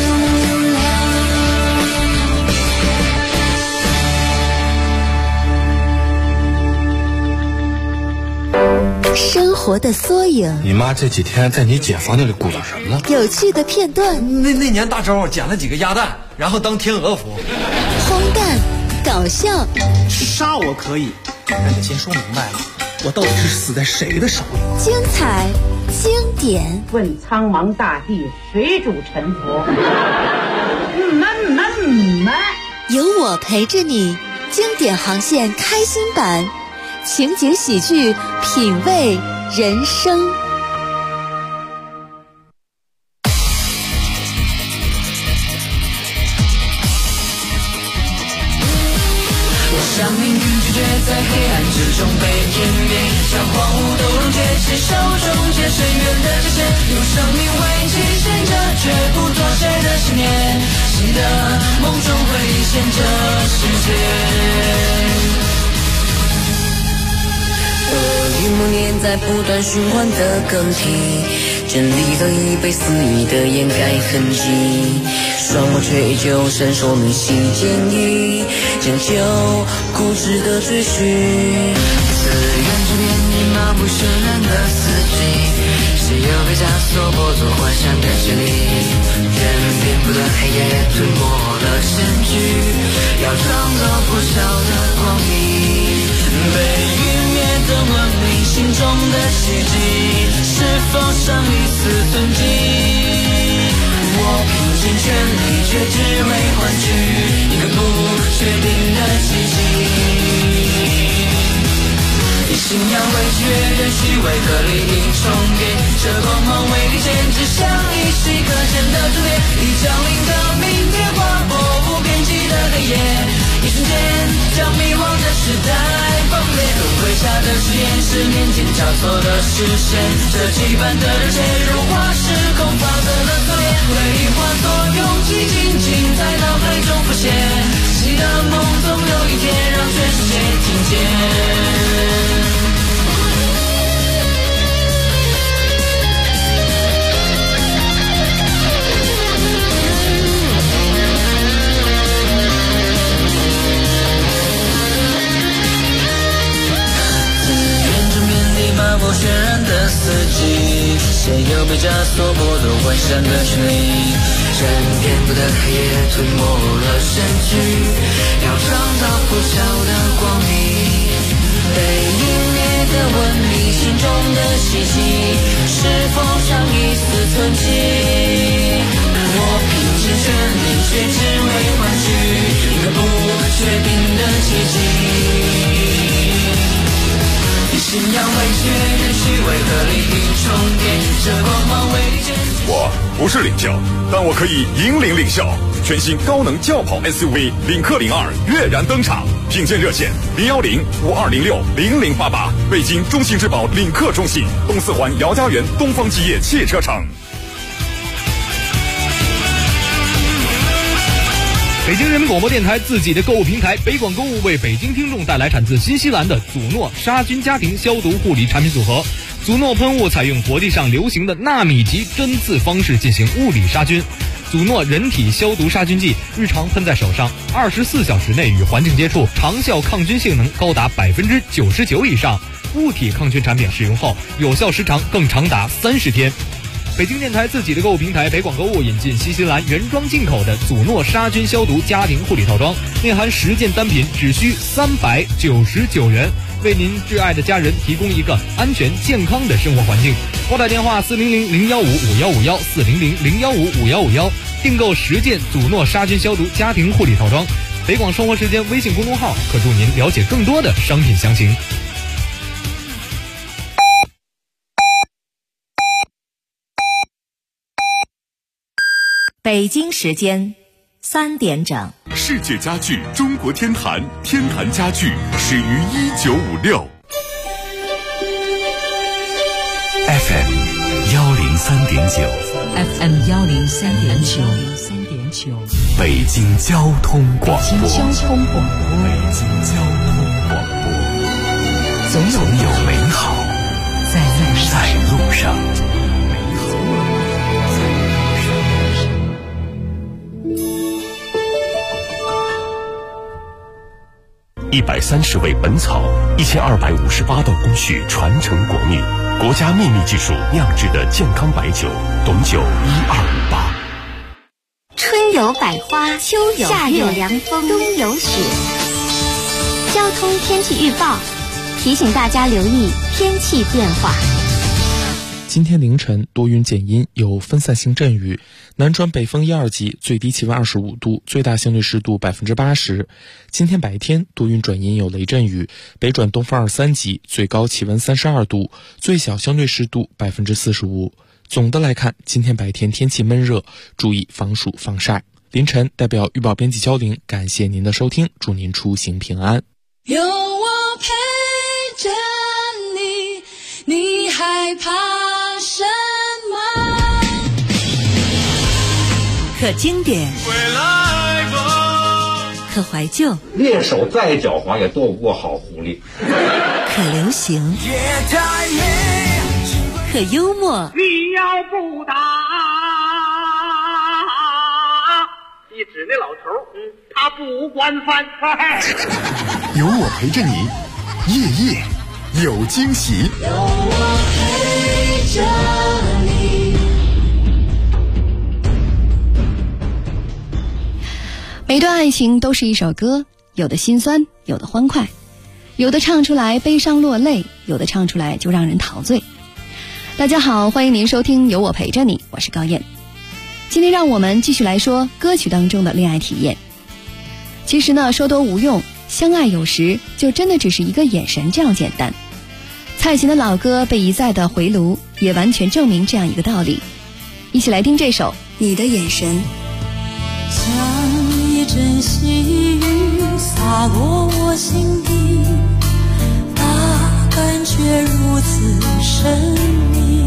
良，生活的缩影， 你妈这几天在你姐房间里鼓捣什么呢？ 有趣的片段， 那年大周捡了几个鸭蛋，然后当天鹅服。 荒诞搞笑， 杀我可以，但得先说明白了，我到底是死在谁的手里？ 精彩经典， 问苍茫大地，谁主沉浮？ 有我陪着你，经典航线开心版， 情节喜剧，品味人生。 让命运拒绝在黑暗之中被湮灭，将荒芜都溶解，亲手终结深渊的界限，用生命为期限着绝不妥协的信念，记得梦中会现这世界。 与梦念在不断循环的更替，真理早已被肆意的掩盖痕迹，双目却依旧闪烁明晰坚毅，将就固执的追寻。自愿之边你马不渲染的四季，谁又被枷锁剥夺幻想的权利？人遍布的黑夜吞没了sen距，要创造破晓的光明。被湮灭的文明，心中的奇迹，是否尚一丝存记？我拼尽全力，却只为换取一个不确定的奇迹。以信仰为契约，任虚伪和利益重叠，这光芒为利剑，指向一息可见的终点。已降临的明天，划破无边际的黑夜，一瞬间将迷惘的时代崩裂。轮回下的誓言，是年间交错的视线，这羁绊的热切，融化时空法则的锁链，回忆化作勇气，静静在脑海中浮现。记得梦总有一天让全世界听见。马不渲染的四季，谁又被枷锁剥夺幻想的权利？人遍布的黑夜吞没了sen距，要创造破晓的光明。被湮灭的文明，心中的奇迹，是否尚一丝存记？我拼尽全力，却只为换取一个不确定的奇迹。信仰为缺，人虚伪和利益重叠，这光芒为利剑。 我不是领袖，但我可以引领领袖。全新高能轿跑 SUV 领克02跃然登场，品鉴热线010-5206-0088，北京中信质保领克中信，东四环姚家园东方基业汽车城。 北京人民广播电台自己的购物平台北广购物为北京听众带来产自新西兰的祖诺杀菌家庭消毒护理产品组合。祖诺喷雾采用国际上流行的纳米级针刺方式进行物理杀菌。祖诺人体消毒杀菌剂日常喷在手上，24小时内与环境接触，长效抗菌性能高达99%以上。物体抗菌产品使用后，有效时长更长达30天。北京电台自己的购物平台北广购物引进新西兰原装进口的祖诺杀菌消毒家庭护理套装，内含10件单品，只需399元，为您挚爱的家人提供一个安全健康的生活环境。拨打电话400-015-5151，400-015-5151，订购10件祖诺杀菌消毒家庭护理套装。北广生活时间微信公众号可助您了解更多的商品详情。 北京时间3点整， 世界家具中国天坛，天坛家具始于1956。 FM 103.9 FM 103.9， 北京交通广播。 北京交通广播，总有美好在路上。 130味本草，1258道工序传承国秘，国家秘密技术酿制的健康白酒，董酒1258。 春有百花，秋有夏有凉风，冬有雪。交通天气预报提醒大家留意天气变化。 今天凌晨多云减阴，有分散性阵雨，南转北风1、2级，最低气温25度，最大相对湿度80%。今天白天多云转阴，有雷阵雨，北转东风2、3级，最高气温32度，最小相对湿度45%。总的来看，今天白天天气闷热，注意防暑防晒。凌晨代表预报编辑焦玲，感谢您的收听，祝您出行平安。 有我陪着你，你害怕什么？ 可经典，可怀旧， 猎手再狡猾也躲不过好狐狸。 可流行，可幽默。 你要不打，一指那老头，他不惯犯。 有我陪着你，夜夜有惊喜。 有我陪着你。 每段爱情都是一首歌，有的心酸，有的欢快，有的唱出来悲伤落泪，有的唱出来就让人陶醉。大家好，欢迎您收听有我陪着你，我是高燕。今天让我们继续来说歌曲当中的恋爱体验。其实呢，说多无用，相爱有时就真的只是一个眼神这样简单。蔡琴的老歌被一再的回炉，也完全证明这样一个道理。一起来听这首《你的眼神》。 像一阵细雨洒落我心底，那感觉如此神秘，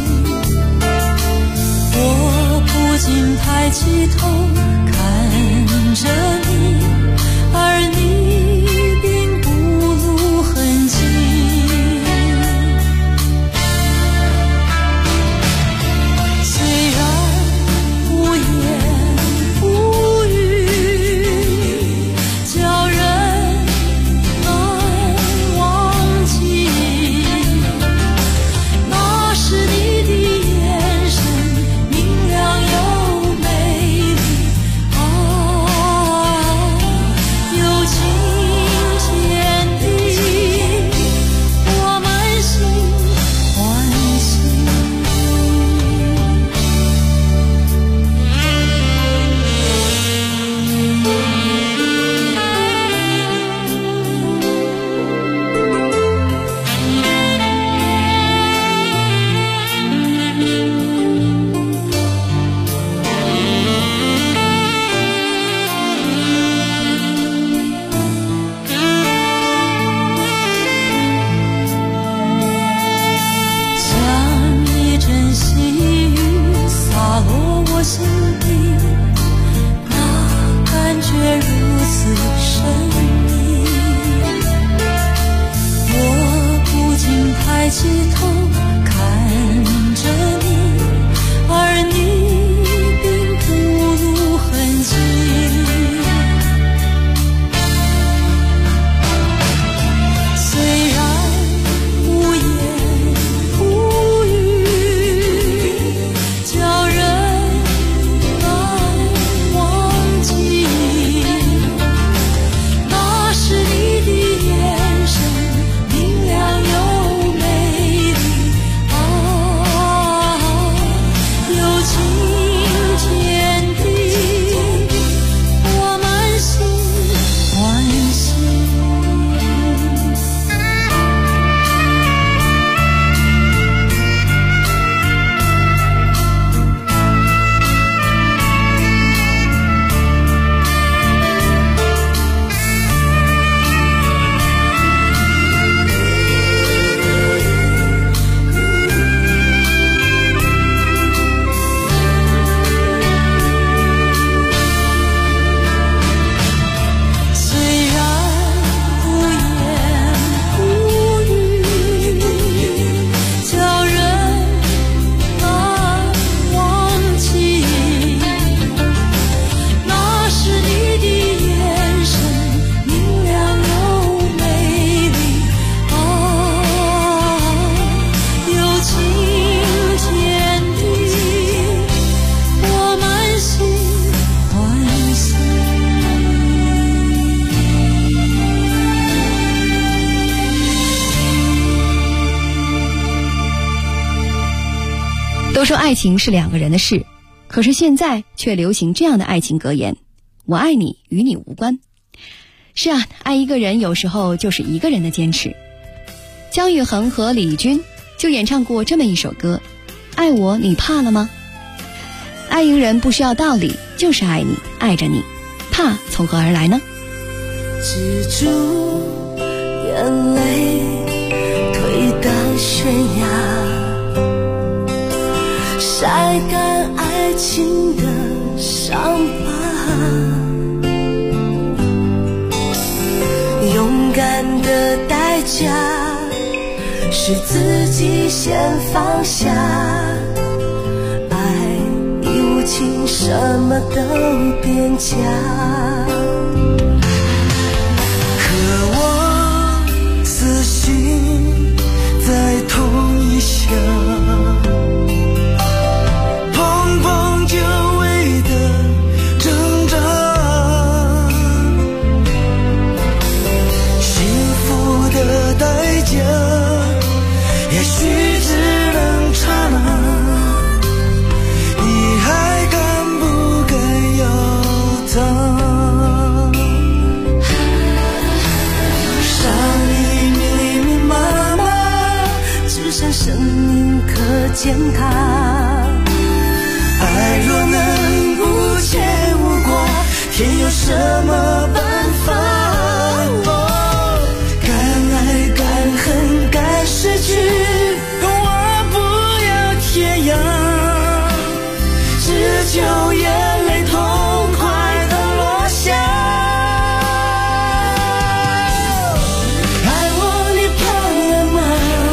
我不禁抬起头看着你，而你并不露痕迹。虽然无言无语，叫人难忘记，那是你的眼神明亮又美丽啊，友情天地，我满心欢喜。像一阵细雨洒落我心底，那感觉如此神秘，我不禁抬起头看着你，而你并不露痕迹。虽然无言无语，叫人难忘记，那是你的眼神明亮又美丽都说爱情是两个人的事，可是现在却流行这样的爱情格言：我爱你，与你无关。是啊，爱一个人有时候就是一个人的坚持。姜育恒和李翊君就演唱过这么一首歌：爱我你怕了吗？爱一个人不需要道理，就是爱你，爱着你，怕从何而来呢？ 止住眼泪，推到悬崖，晒干爱情的伤疤，勇敢的代价是自己先放下，爱已无情，什么都变假，渴望思绪在同一乡，碰碰久违的挣扎，幸福的代价也许只能刹那，你还敢不敢要它？伤你密密麻麻，只剩生命可践踏。爱若能无牵无挂，天有什么办法？敢爱敢恨敢失去，我不要天涯，只求眼泪痛快的落下。爱我你怕了吗？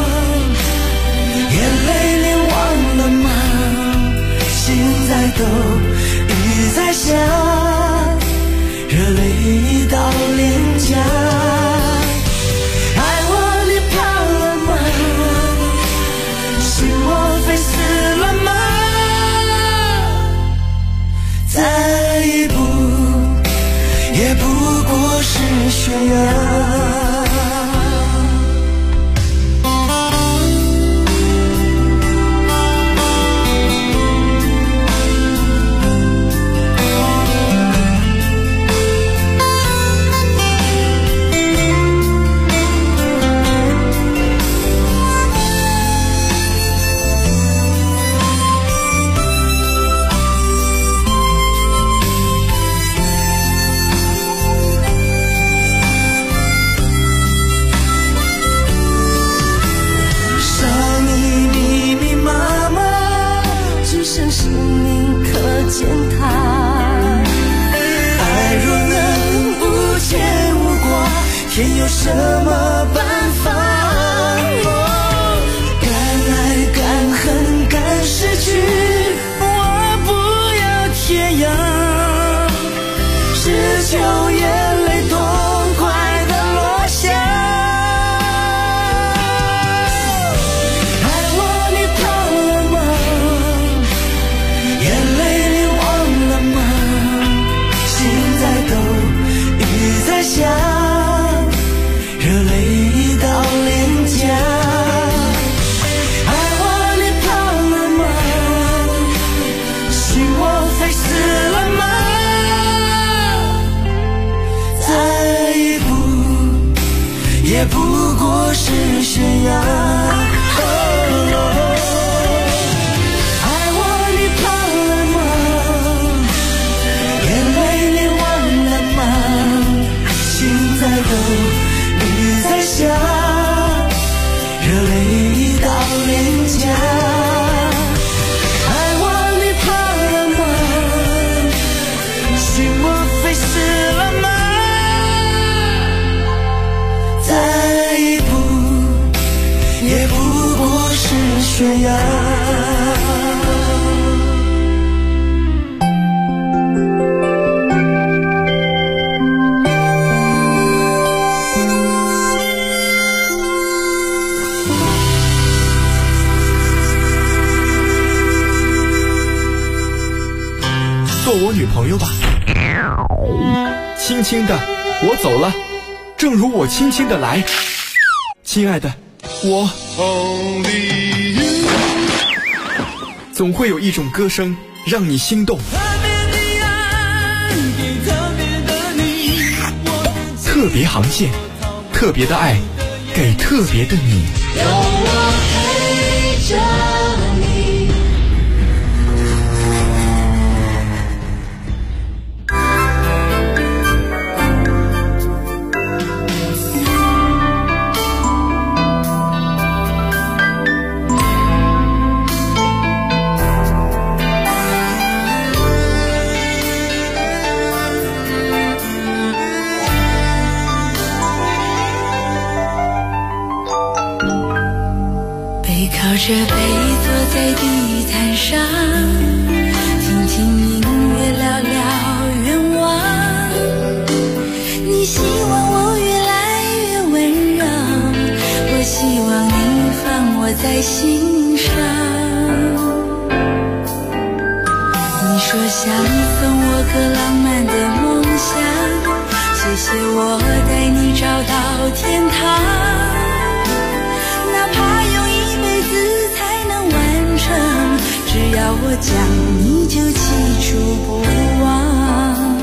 眼泪脸忘了吗？心在抖，雨在下，热泪已到脸颊。爱我你怕了吗？是我非死了吗？再一步也不过是悬崖。践踏，爱若能无牵无挂，天有什么办法？敢爱敢恨敢失去，我不要天涯，只求眼泪痛快的落下。爱我你怕了吗？眼泪下，热泪已到脸颊。爱我你怕了吗？是我非死了吗？再一步也不过是悬崖。雨在下，热泪已到脸颊。爱我你怕了吗？是我非死了吗？再一步也不过是悬崖。 做我女朋友吧，轻轻的我走了，正如我轻轻的来，亲爱的，我总会有一种歌声让你心动。特别航线，特别的爱，给特别的你。 有我陪着你。靠着背坐在地毯上，听听音乐，聊聊愿望。你希望我越来越温柔，我希望你放我在心上。你说想送我个浪漫的梦想，谢谢我带你找到天堂。只要我讲，你就记住不忘。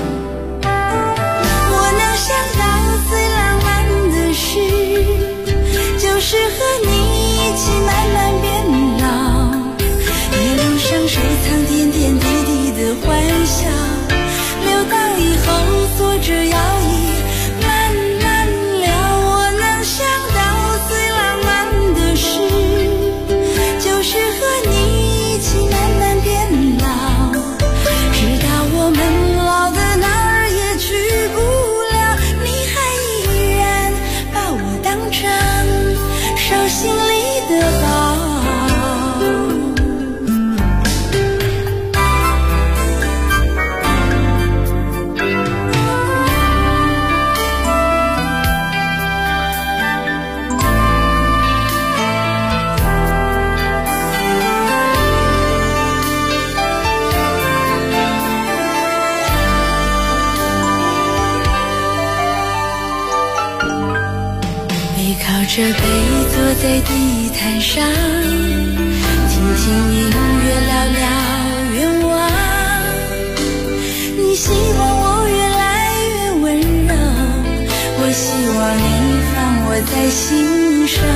我能想到最浪漫的事，就是和你一起慢慢变老，一路上收藏点点滴滴的欢笑，留到以后坐着摇椅慢慢聊。我能想到最浪漫的事，就是和你一起慢慢变老，直到我们老的哪儿也去不了，你还依然把我当成手心里的宝。靠着背坐在地毯上，听听音乐，聊聊愿望。你希望我越来越温柔，我希望你放我在心上。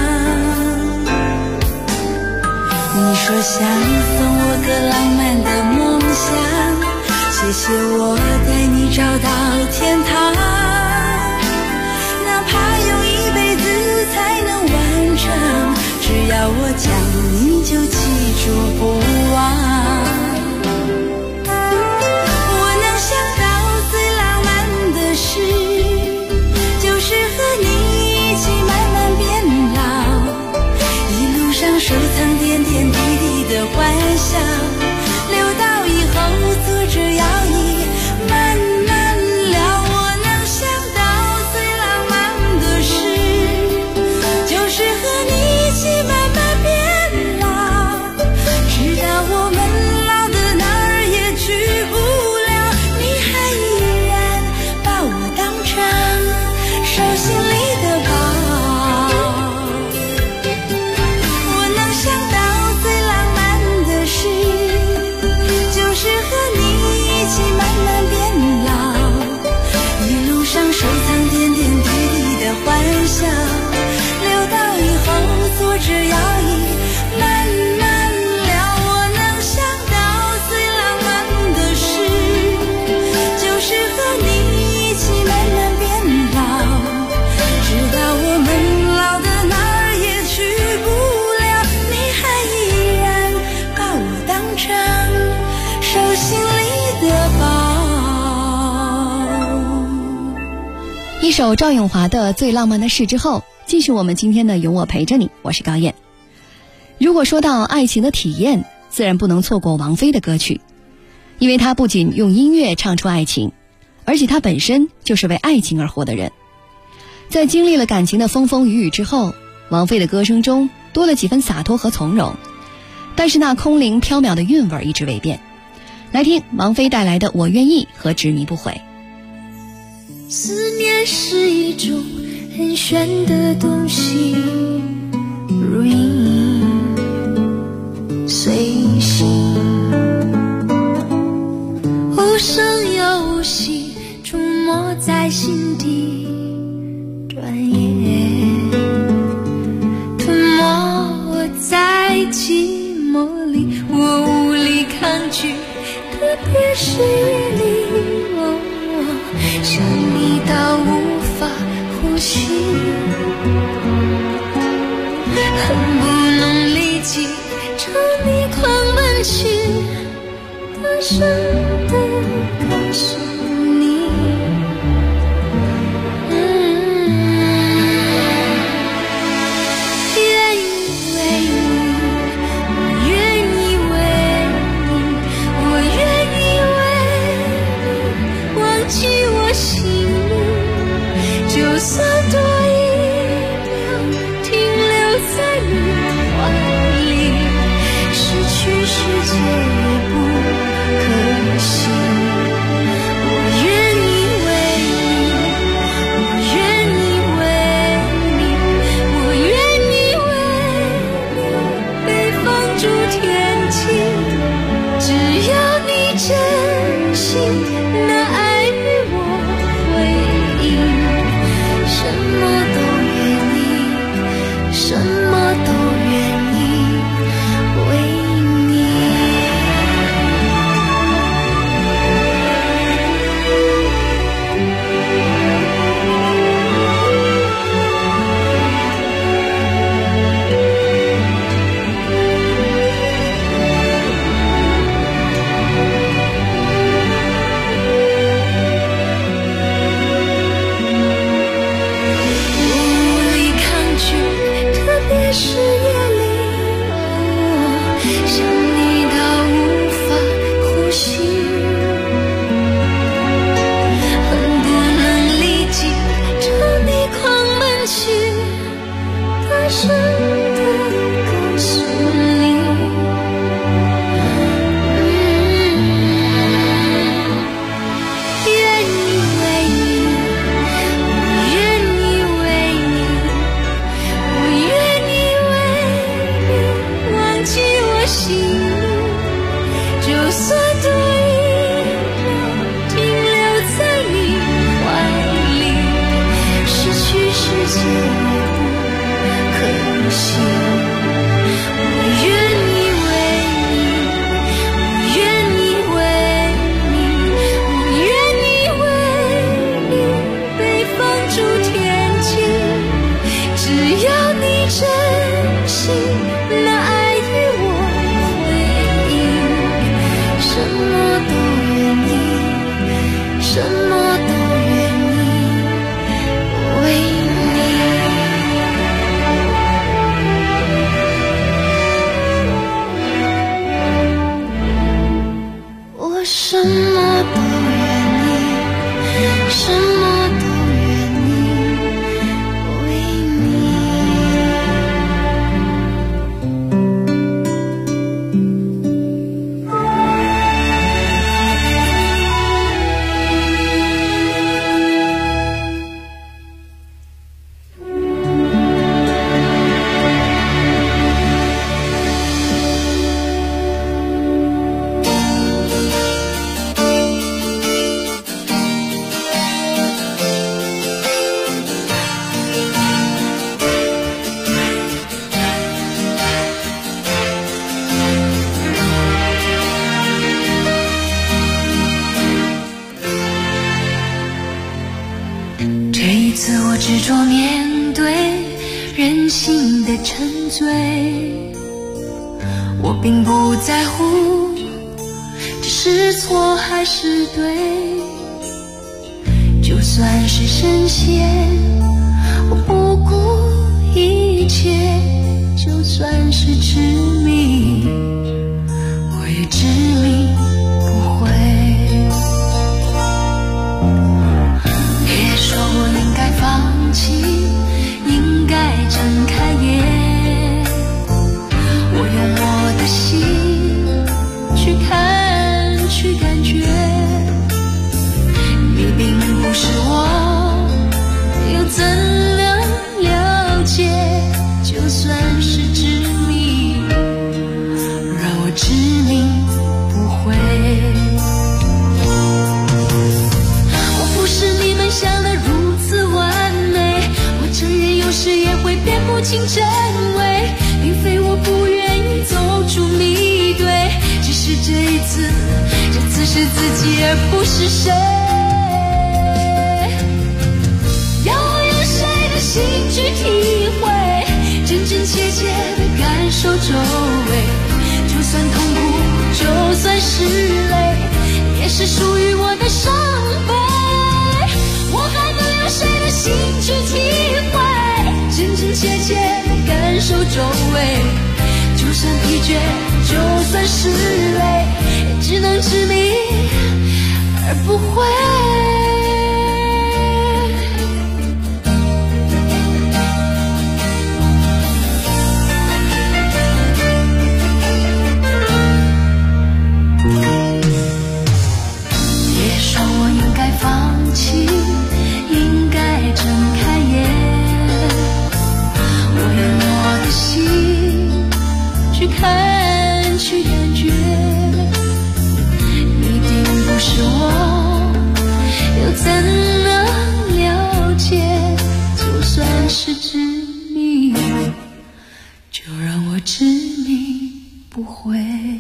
你说想送我个浪漫的梦想，谢谢我带你找到天堂。哪怕有一辈子才能完成，只要我讲，你就记住不忘。我能想到最浪漫的事，就是和你一起慢慢变老，一路上收藏点点滴滴的欢笑，留到以后坐着摇椅慢慢聊。我能想到最浪漫的事，就是和你一起慢慢变老，直到我们老的哪儿也去不了，你还依然把我当成手心里的宝。我能想到最浪漫的事，就是和你一起慢慢变老，一路上收藏点点滴滴的欢笑，留到以后坐着摇椅慢慢聊。我能想到最浪漫的事，就是和你一起慢慢变老，直到我们老的哪儿也去不了，你还依然把我当成手心里的宝。 一首赵咏华的《最浪漫的事》之后，继续我们今天的有我陪着你，我是高燕。如果说到爱情的体验，自然不能错过王菲的歌曲，因为她不仅用音乐唱出爱情，而且她本身就是为爱情而活的人。在经历了感情的风风雨雨之后，王菲的歌声中多了几分洒脱和从容，但是那空灵飘渺的韵味一直未变。来听王菲带来的《我愿意》和《执迷不悔》。 思念是一种很玄的东西，如影， 随行，无声又无息，出没在心底，转眼吞没我在寂寞里，我无力抗拒，特别是夜里，想你到无法呼吸，恨不能立即朝你狂奔去，大声地告诉你，愿意为你，我愿意为你，我愿意为你忘记我心里，就算多一秒停留在你怀里，失去世界也不可惜。我愿意为你，我愿意为你，我愿意为你被放逐天际，只要你真心那爱与我回应，什么都愿意，什么都愿意为你。无力抗拒，特别是夜里，想你到无法呼吸，恨不能立即朝你狂奔去，大声地告诉你，愿意为你，我愿意为你，我愿意为你忘记我心里，就算多一秒停留在你怀里，失去世界也不可惜。我愿意为你，我愿意为你，我愿意为你被放逐天际，只要你真心那爱与我回应，什么都愿意，什么都愿意为你。我什么都愿意，什么都愿意为你。这一次我执着面对人性的沉醉，我并不在乎这是错还是对，就算是深陷，我不顾一切，就算是执迷，我也执迷不悔。别说我应该放弃，应该睁开眼，我用我的心去看，去感觉，你并不是我，又怎能了解？就算是执迷， 清真伪，并非我不愿意走出迷堆，只是这一次，这次是自己而不是谁。要我用谁的心去体会，真真切切的感受周围，就算痛苦，就算是泪，也是属于我的伤悲。我还能用谁的心去体会，真真切切的感受周围，就算疲倦，就算是累，也只能执迷而不悔。别说我应该放弃，应该睁开眼，我用我的心去看，去感觉，一定不是我，又怎能了解？就算是执迷，就让我执迷不悔。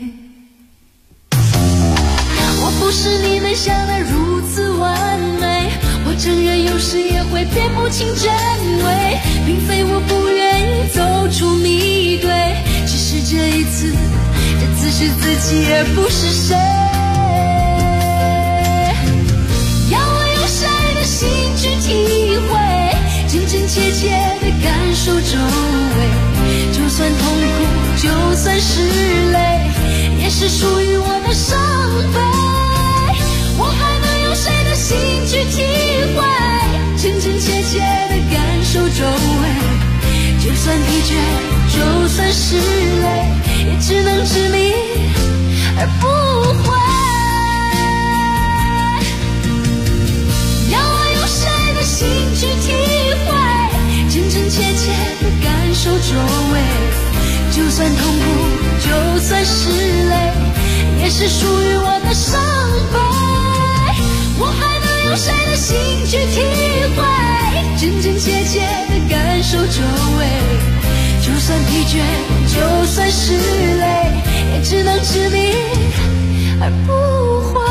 我不是你们想的如此完美，我承认有时也会辨不清真伪，并非我不愿意走出迷堆，只是这一次，这次是自己而不是谁。要我用谁的心去体会，真真切切的感受周围，就算痛苦，就算是累，也是属于我的伤悲。我还能用谁的心去体会，真真切切的感受周围，就算疲倦，就算是累，也只能执迷而不悔。要我用谁的心去体会，真真切切的感受周围，就算痛苦，就算是累，也是属于我的伤悲。我还能用谁的心去体会，真真切切的感受周围，就算疲倦，就算是累，也只能执迷而不悔。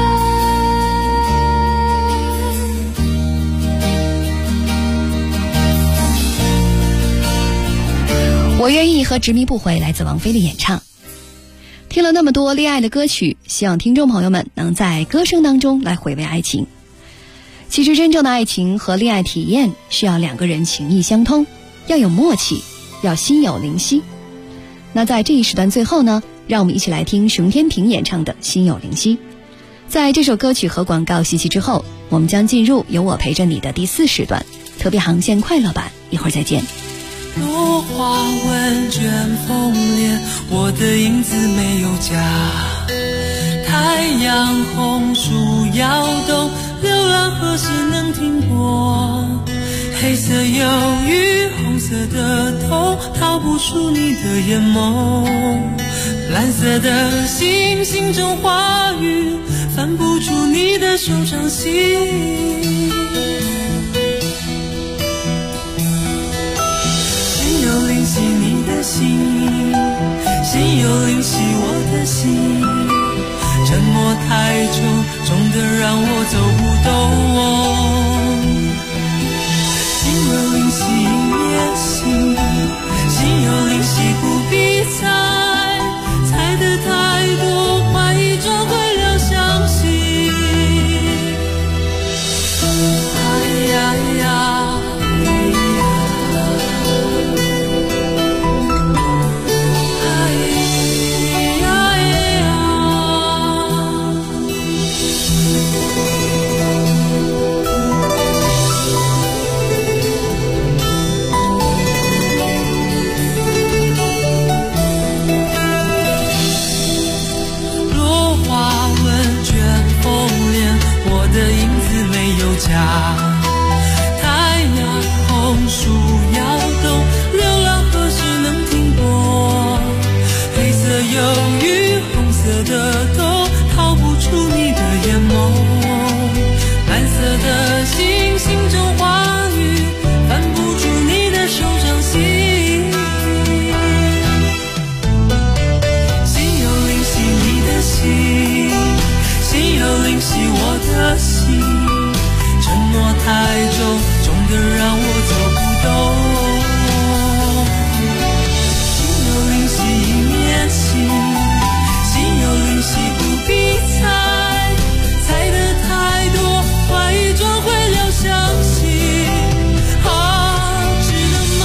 我愿意和执迷不悔来自王菲的演唱。听了那么多恋爱的歌曲，希望听众朋友们能在歌声当中来回味爱情。其实真正的爱情和恋爱体验需要两个人情意相通，要有默契，要心有灵犀。那在这一时段最后呢，让我们一起来听熊天平演唱的《心有灵犀》。在这首歌曲和广告息息之后，我们将进入有我陪着你的第4时段，特别航线快乐版，一会儿再见。 落花问卷风帘，我的影子没有家。太阳红树摇动，流浪何时能停泊？黑色忧郁，红色的头，逃不出你的眼眸。蓝色的心，心中话语，翻不出你的手掌心。灵犀你的心，心有灵犀我的心，沉默太久，重得让我走不动。心有灵犀也行，心有灵犀不必猜得太多，怀疑终会了相信。哎呀呀太阳红树摇动，流浪何时能停泊？黑色忧郁，红色的头，逃不出你的眼眸。蓝色的心，心中话语，翻不出你的手掌心。 的让我走不动。心有灵犀一面心，心有灵犀不必猜，猜得太多，怀疑转会了相信。值得吗？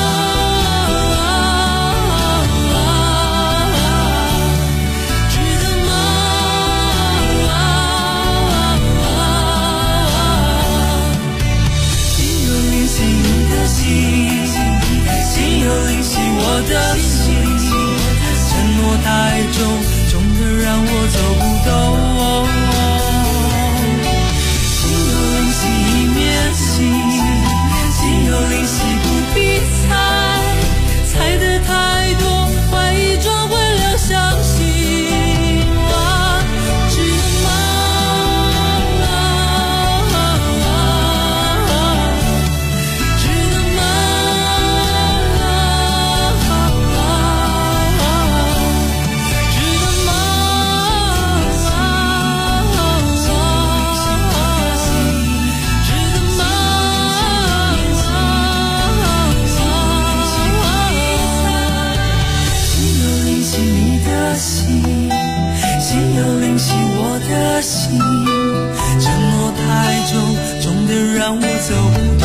值得吗？心有灵犀你的心，心有灵犀我的心，承诺太重，重的让我走不动。心有灵犀一面心，心有灵犀不必猜，猜得太多，怀疑转会了相信。值得吗？值得吗？值得吗？值得吗？心有灵犀你的心，心有灵犀我的心，承诺太重，重的让我走不动。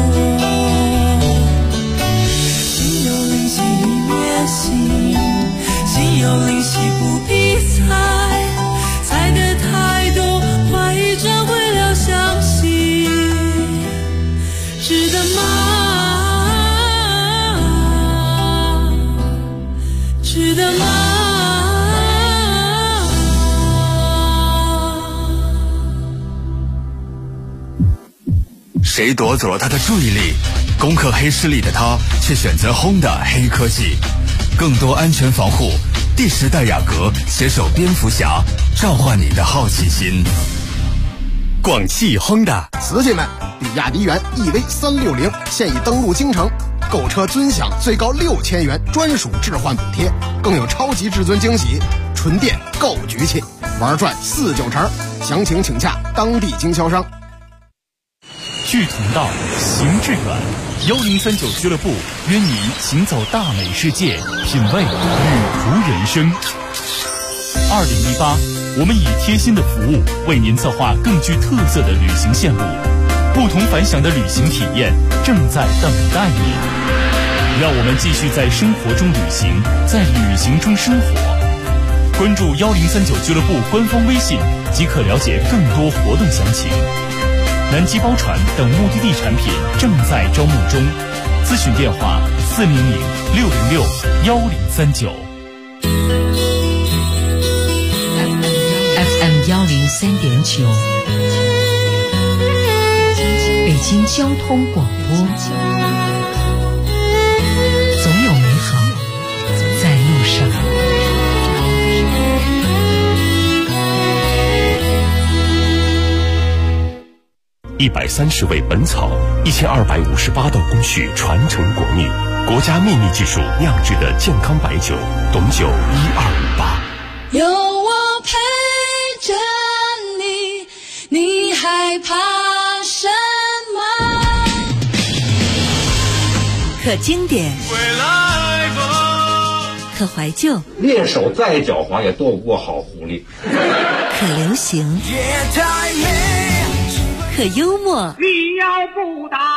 心有灵犀一面心，心有灵犀不必猜，猜得太多，怀疑转会了相信。值得吗？值得吗？ 谁夺走了他的注意力？攻克黑势力的他却选择Honda黑科技，更多安全防护。第10代雅阁携手蝙蝠侠，召唤你的好奇心。广汽Honda， 瓷器们，比亚迪元 EV360现已登陆京城，购车尊享最高6000元专属置换补贴，更有超级至尊惊喜，纯电够局气，玩转49成，详情请洽当地经销商。 志同道，行志远，1039俱乐部约你行走大美世界，品味旅途人生。2018，我们以贴心的服务为您策划更具特色的旅行线路，不同凡响的旅行体验正在等待你。让我们继续在生活中旅行，在旅行中生活。关注1039俱乐部官方微信，即可了解更多活动详情。南极包船等目的地产品正在招募中，咨询电话400-606-1039。 FM 103.9，北京交通广播。总有美好在路上。 130味本草，1258道工序传承国秘，国家秘密技术酿制的健康白酒，董酒1258。 有我陪着你，你害怕什么？ 可经典，可怀旧， 猎手再狡猾也斗不过好狐狸。 可流行，可幽默。 你要不打，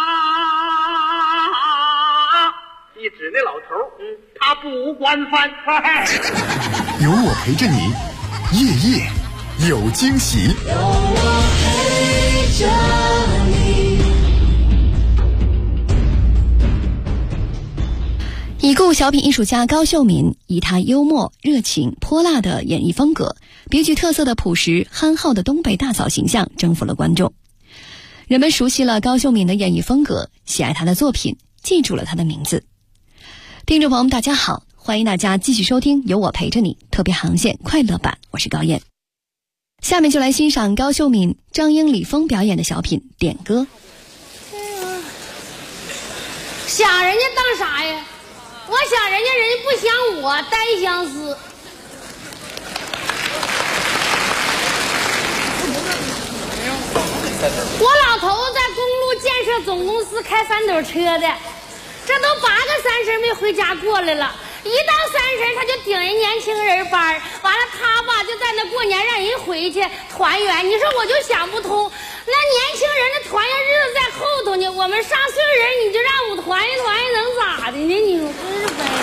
你指那老头，他不惯犯。 有我陪着你，夜夜有惊喜。 有我陪着你。 已故小品艺术家高秀敏以他幽默、热情、泼辣的演绎风格，别具特色的朴实憨厚的东北大嫂形象征服了观众。人们熟悉了高秀敏的演绎风格，喜爱她的作品，记住了她的名字。听众朋友们大家好，欢迎大家继续收听有我陪着你特别航线快乐版，我是高燕。下面就来欣赏高秀敏、张英、李峰表演的小品《点歌》。 想人家当啥呀？我想人家不想我，单相思。我老头子在公路建设上总公司开翻斗车的，这都8个30没回家过来了。一到30，他就顶人年轻人班，完了他吧就在那过年让人回去团圆。你说我就想不通，那年轻人的团圆日子在后头呢，我们上岁数人你就让我团圆团圆能咋的呢？你说真是呗。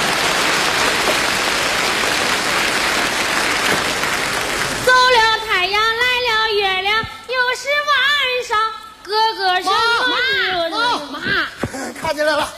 走了太阳来了月亮，又是晚上，哥哥是妈，看见来了。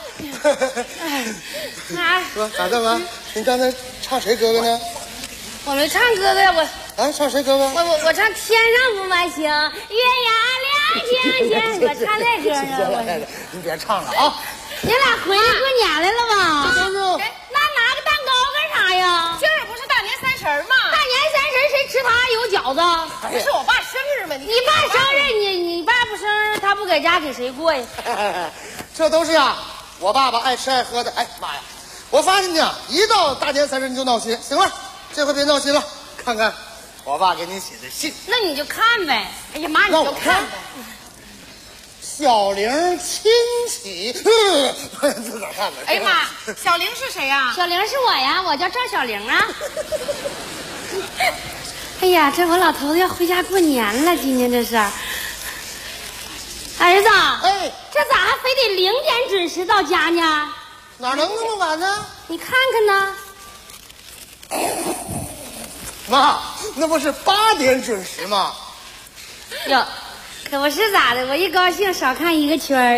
说咋的吗？你刚才唱谁哥哥呢？ 我没唱哥哥， 我唱谁哥哥？ 我唱天上不满星，月牙亮晶晶，我唱那歌呢。 你别唱了啊！ 你俩回来过年来了吧？ 那拿个蛋糕干啥呀？ 今儿不是大年30吗？ 大年30谁吃他有饺子？ 不是我爸生日吗？ 你爸生日，你爸不生日，他不搁家给谁过呀？ 这都是呀，我爸爸爱吃爱喝的。哎妈呀，我发现呢，一到大年30你就闹心。行了，这回别闹心了，看看我爸给你写的信。 那你就看呗。哎呀妈，你就看呗。 小玲亲戚，自个儿看吧。 哎呀妈，小玲是谁呀？ 小玲是我呀，我叫赵小玲啊。哎呀，这我老头子要回家过年了，今天这是。儿子， 哎， 这咋还非得0点准时到家呢？ 哪能那么晚呢？ 你看看呢。 妈，那不是8点准时吗？ 哟，可不是咋的，我一高兴少看1个圈儿。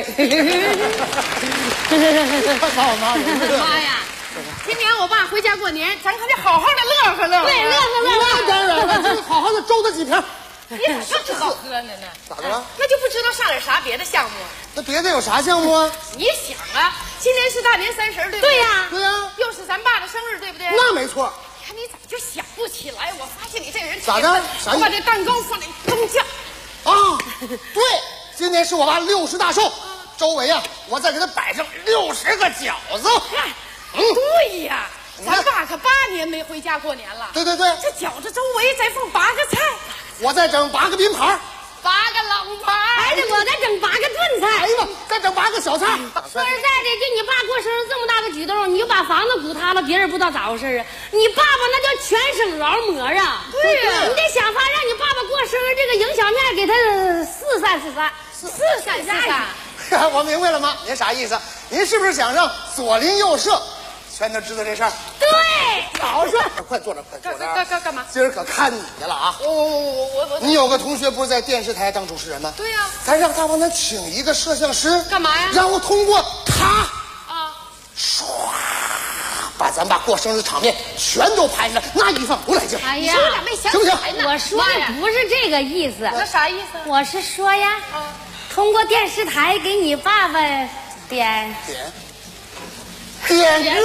把我妈妈呀！今年我爸回家过年，咱可得好好的乐呵乐呵。 对，乐呵乐呵。 那当然了，这好好的周他几瓶。 你咋就知道喝呢？ 咋的了？ 那就不知道上点啥别的项目。 那别的有啥项目啊？ 你想啊，今年是大年30，对不对？ 对呀， 对呀。 又是咱爸的生日，对不对？ 那没错。 看你咋就想不起来？我发现你这人咋的？ 我把这蛋糕放在灯架。 啊，对，今年是我爸60大寿，周围啊，我再给他摆上60个饺子。 对呀，咱爸可8年没回家过年了。 对对对， 这饺子周围再放8个菜， 我再整8个拼盘 ，8个冷盘， 还得我再整8个炖菜。 哎呀，再整8个小菜。 说实在的，就你爸过生日这么大个举动，你就把房子鼓塌了，别人不知道咋回事啊！你爸爸那叫全省劳模啊！ 对呀， 你得想法让你爸爸过生日这个影响面给他四散。 我明白了，妈，您啥意思？您是不是想让左邻右舍全都知道这事儿？ 对， 好说，快坐着，快坐着。 干嘛？ 今儿可看你的了啊！ 我， 你有个同学不是在电视台当主持人吗？ 对呀， 咱让他帮他请一个摄像师， 干嘛呀？ 然后通过他唰，把咱爸过生日场面全都拍下来，那一放不来劲。 哎呀， 咋没想行不行？ 我说的不是这个意思。 那啥意思？ 我是说呀，通过电视台给你爸爸点歌。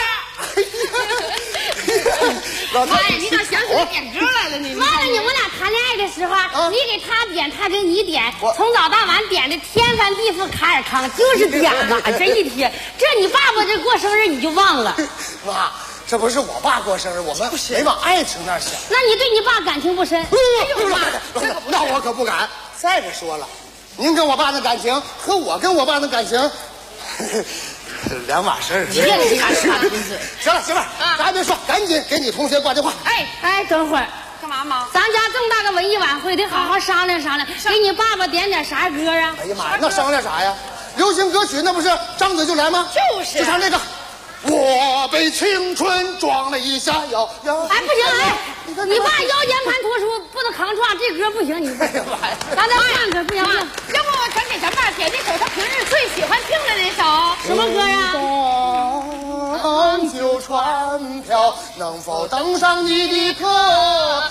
老妈呀，你咋想起来点歌来了呢？ 忘了你们俩谈恋爱的时候，你给他点，他给你点，从早到晚点的天翻地覆卡尔康，就是点吧，这一天，这你爸爸这过生日你就忘了。 妈，这不是我爸过生日，我们没往爱情那儿想。 那你对你爸感情不深？ 哎呦妈，那我可不敢。再者说了，您跟我爸的感情和我跟我爸的感情两码事儿。 别你干啥？ 行了，媳妇儿，咱还别说，赶紧给你同学挂电话。 哎，等会儿。 干嘛嘛？ 咱家这么大个文艺晚会，得好好商量商量，给你爸爸点啥歌啊？ 哎呀妈呀，那商量啥呀？流行歌曲那不是张嘴就来吗？ 就是就唱这个。我被青春撞了一下腰。 哎，不行，哎，你爸腰间盘突出，不能扛撞，这歌不行，你咱再换个，不行。 要不咱给咱爸点那首他平日最喜欢听的那首什么歌呀？ 荡秋船票，能否登上你的客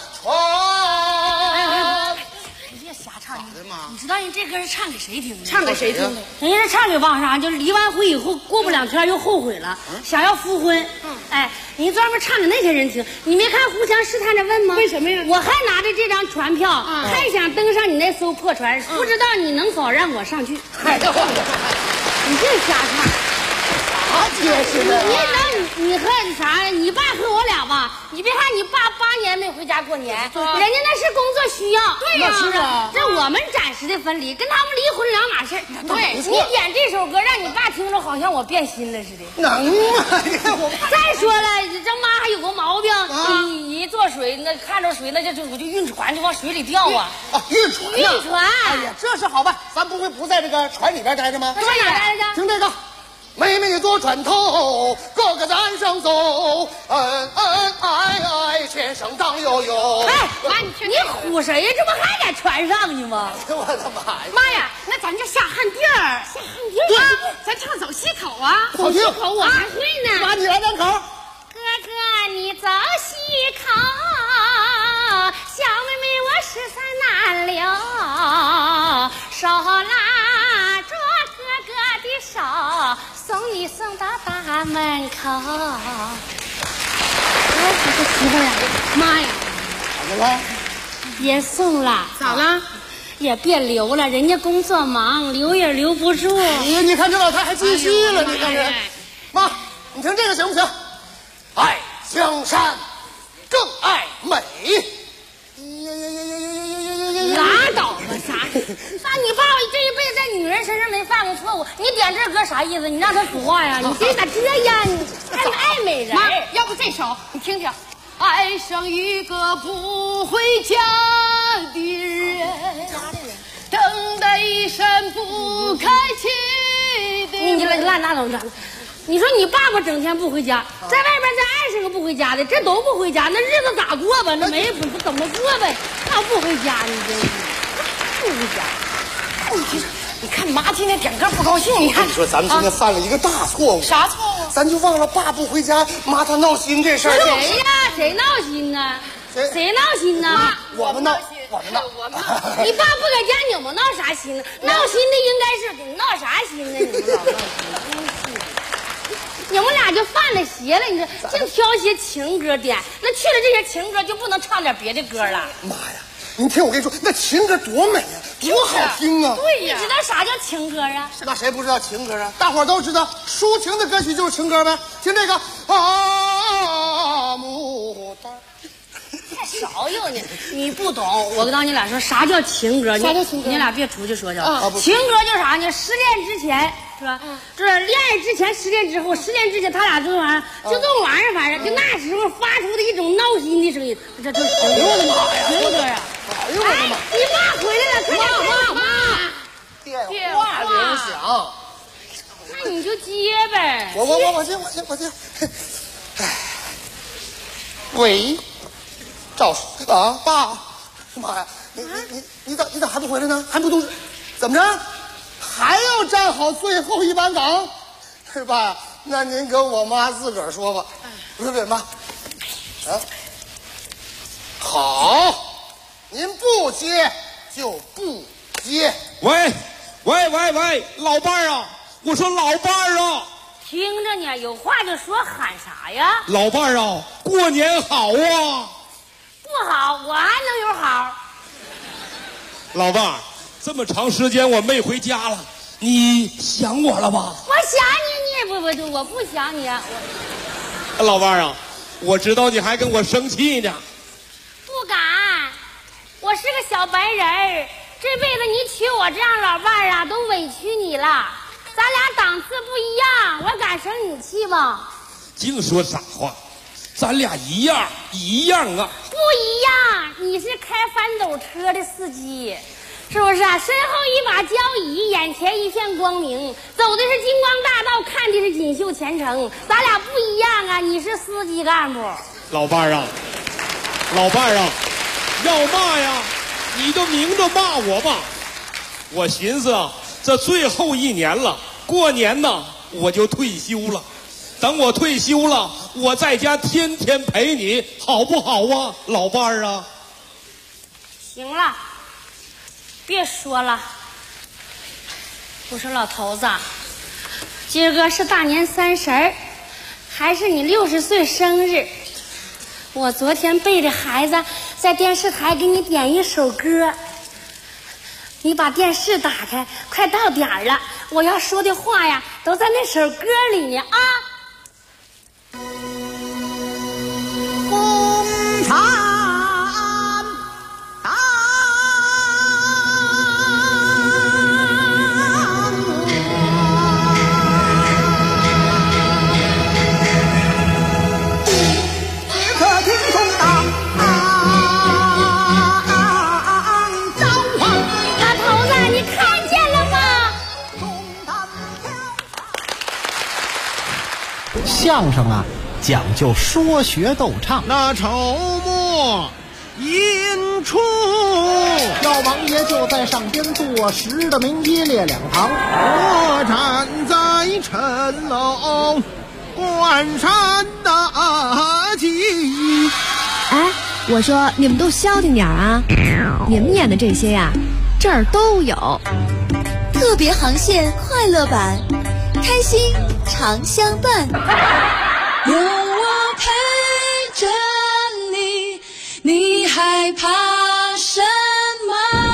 船？ 瞎唱你知道人这歌是唱给谁听的？ 唱给谁听的？ 人家是唱给王莎，就是离完婚以后过不2天又后悔了，想要复婚。哎，人专门唱给那些人听。你没看互相试探着问吗？ 为什么呀？ 我还拿着这张船票，还想登上你那艘破船，不知道你能否让我上去？你这瞎唱。 啥解释的？ 你和啥？你爸和我俩吧， 你别看你爸8年没回家过年，人家那是工作需要。 对呀，是啊。 这我们暂时的分离，跟他们离婚两码事。对，你点这首歌，让你爸听着好像我变心了似的。 能吗？ 再说了，这妈还有个毛病，你一坐水，那看着水，那我就晕船，就往水里掉啊。 晕船。 晕船。 哎呀，这是好办，咱不会不在这个船里边待着吗？ 在哪待着？ 听这个。妹妹坐船头，哥哥咱上走，恩恩爱爱，前生荡悠悠。 哎，妈，你唬谁呀？这不还在船上呢吗？ 我的妈呀！ 妈呀，那咱这下旱地儿， 下旱地儿，咱唱走西口啊！ 走西口我还会呢。 妈，你来两口。 哥哥，你走西口，小妹妹我13难留，手拉着哥哥的手。送你送到大门口。我这媳妇呀，妈呀， 怎么了？ 别送了。 咋了？ 也别留了，人家工作忙，留也留不住。 你看这老太还继续了，你看这。妈，你听这个行不行？爱江山，更爱美。 拉倒吧，啥？那你爸这一辈子在女人身上没犯过错误，你点这歌啥意思？你让他说话呀？你这咋这样？你还爱美人？ 妈，要不这首你听听。爱上一个不回家的人，等待一扇不开启的门。 你拉倒着。你说你爸爸整天不回家，在外边再爱上个不回家的，这都不回家，那日子咋过吧？那没不怎么过呗？那不回家，你真是不回家。 你看妈今天点歌不高兴，你看。 你说咱们今天犯了一个大错误。 啥错误？ 咱就忘了爸不回家，妈她闹心这事儿。 谁呀？谁闹心呢？谁闹心呢？ 我们闹。 你爸不搁家，你们闹啥心呢？闹心的应该是你闹啥心呢？你们老闹心。你们俩就犯了邪了，你这净挑些情歌点，那去了这些情歌就不能唱点别的歌了。 妈呀，你听我跟你说，那情歌多美啊，多好听啊！ 对呀，你知道啥叫情歌啊？ 那谁不知道情歌啊？大伙儿都知道，抒情的歌曲就是情歌呗。听这个啊，牡丹。 太少有呢，你不懂。我告诉你俩说，啥叫情歌？ 啥叫情歌？ 你俩别出去说去。情歌就是啥呢？失恋之前是吧？这恋爱之前，失恋之后，失恋之前，他俩这玩意儿，就这种玩意儿，反正就那时候发出的一种闹心的声音，这就是情歌。 我的妈呀！ 情歌啊！ 哎呦我的妈！ 你爸回来了，快点！ 妈，电话铃响。 那你就接呗。 我接。哎，喂。赵啊，爸，妈呀，你咋还不回来呢？还不都怎么着？还要站好最后一班岗？是爸，那您跟我妈自个儿说吧。不是妈，啊，好，您不接就不接。 喂，老伴儿啊，我说老伴儿啊， 听着呢，有话就说，喊啥呀？ 老伴儿啊，过年好啊。 不好，我还能有好。 老伴儿，这么长时间我没回家了，你想我了吧？ 我想你，你也不，我不想你。 老伴儿啊，我知道你还跟我生气呢。 不敢，我是个小白人儿，这辈子你娶我这样老伴儿啊，都委屈你了。咱俩档次不一样，我敢生你气吗？ 净说傻话。咱俩一样啊！ 不一样，你是开翻斗车的司机，是不是啊？身后一把交椅，眼前一片光明，走的是金光大道，看的是锦绣前程。咱俩不一样啊！你是司机干部。 老伴儿啊，要骂呀，你就明着骂我吧。我寻思啊，这最后一年了，过年呢我就退休了。等我退休了，我在家天天陪你，好不好啊，老伴儿啊？ 行了，别说了。我说老头子，今儿个是大年30，还是你60岁生日？我昨天背着孩子在电视台给你点一首歌，你把电视打开，快到点儿了，我要说的话呀，都在那首歌里呢啊。 相声啊，讲究说学逗唱。 那筹末引出， 赵王爷就在上边坐实的名一列两旁， 我站在城楼关山大吉。 哎，我说你们都消停点啊！你们演的这些呀，这儿都有。 特别航线快乐版，开心常相伴。 有我陪着你，你害怕什么？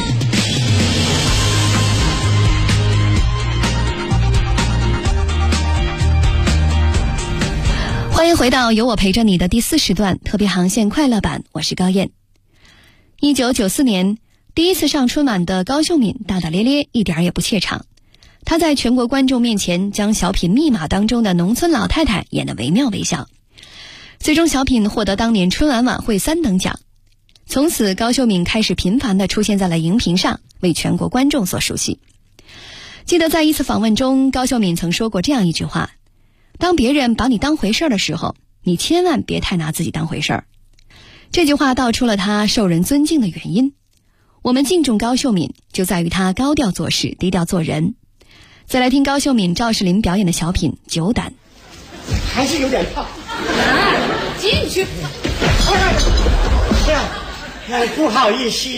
欢迎回到有我陪着你的第4时段特别航线快乐版，我是高燕。1994年第一次上春晚的高秀敏大大咧咧，一点也不怯场。她在全国观众面前将小品《密码》当中的农村老太太演得惟妙惟肖，最终小品获得当年春晚晚会3等奖。从此高秀敏开始频繁地出现在了荧屏上，为全国观众所熟悉。记得在一次访问中，高秀敏曾说过这样一句话：当别人把你当回事儿的时候，你千万别太拿自己当回事儿。这句话道出了她受人尊敬的原因。我们敬重高秀敏，就在于她高调做事，低调做人。再来听高秀敏、赵世林表演的小品《酒胆》。 还是有点烫。 进去。 这样，不好意思。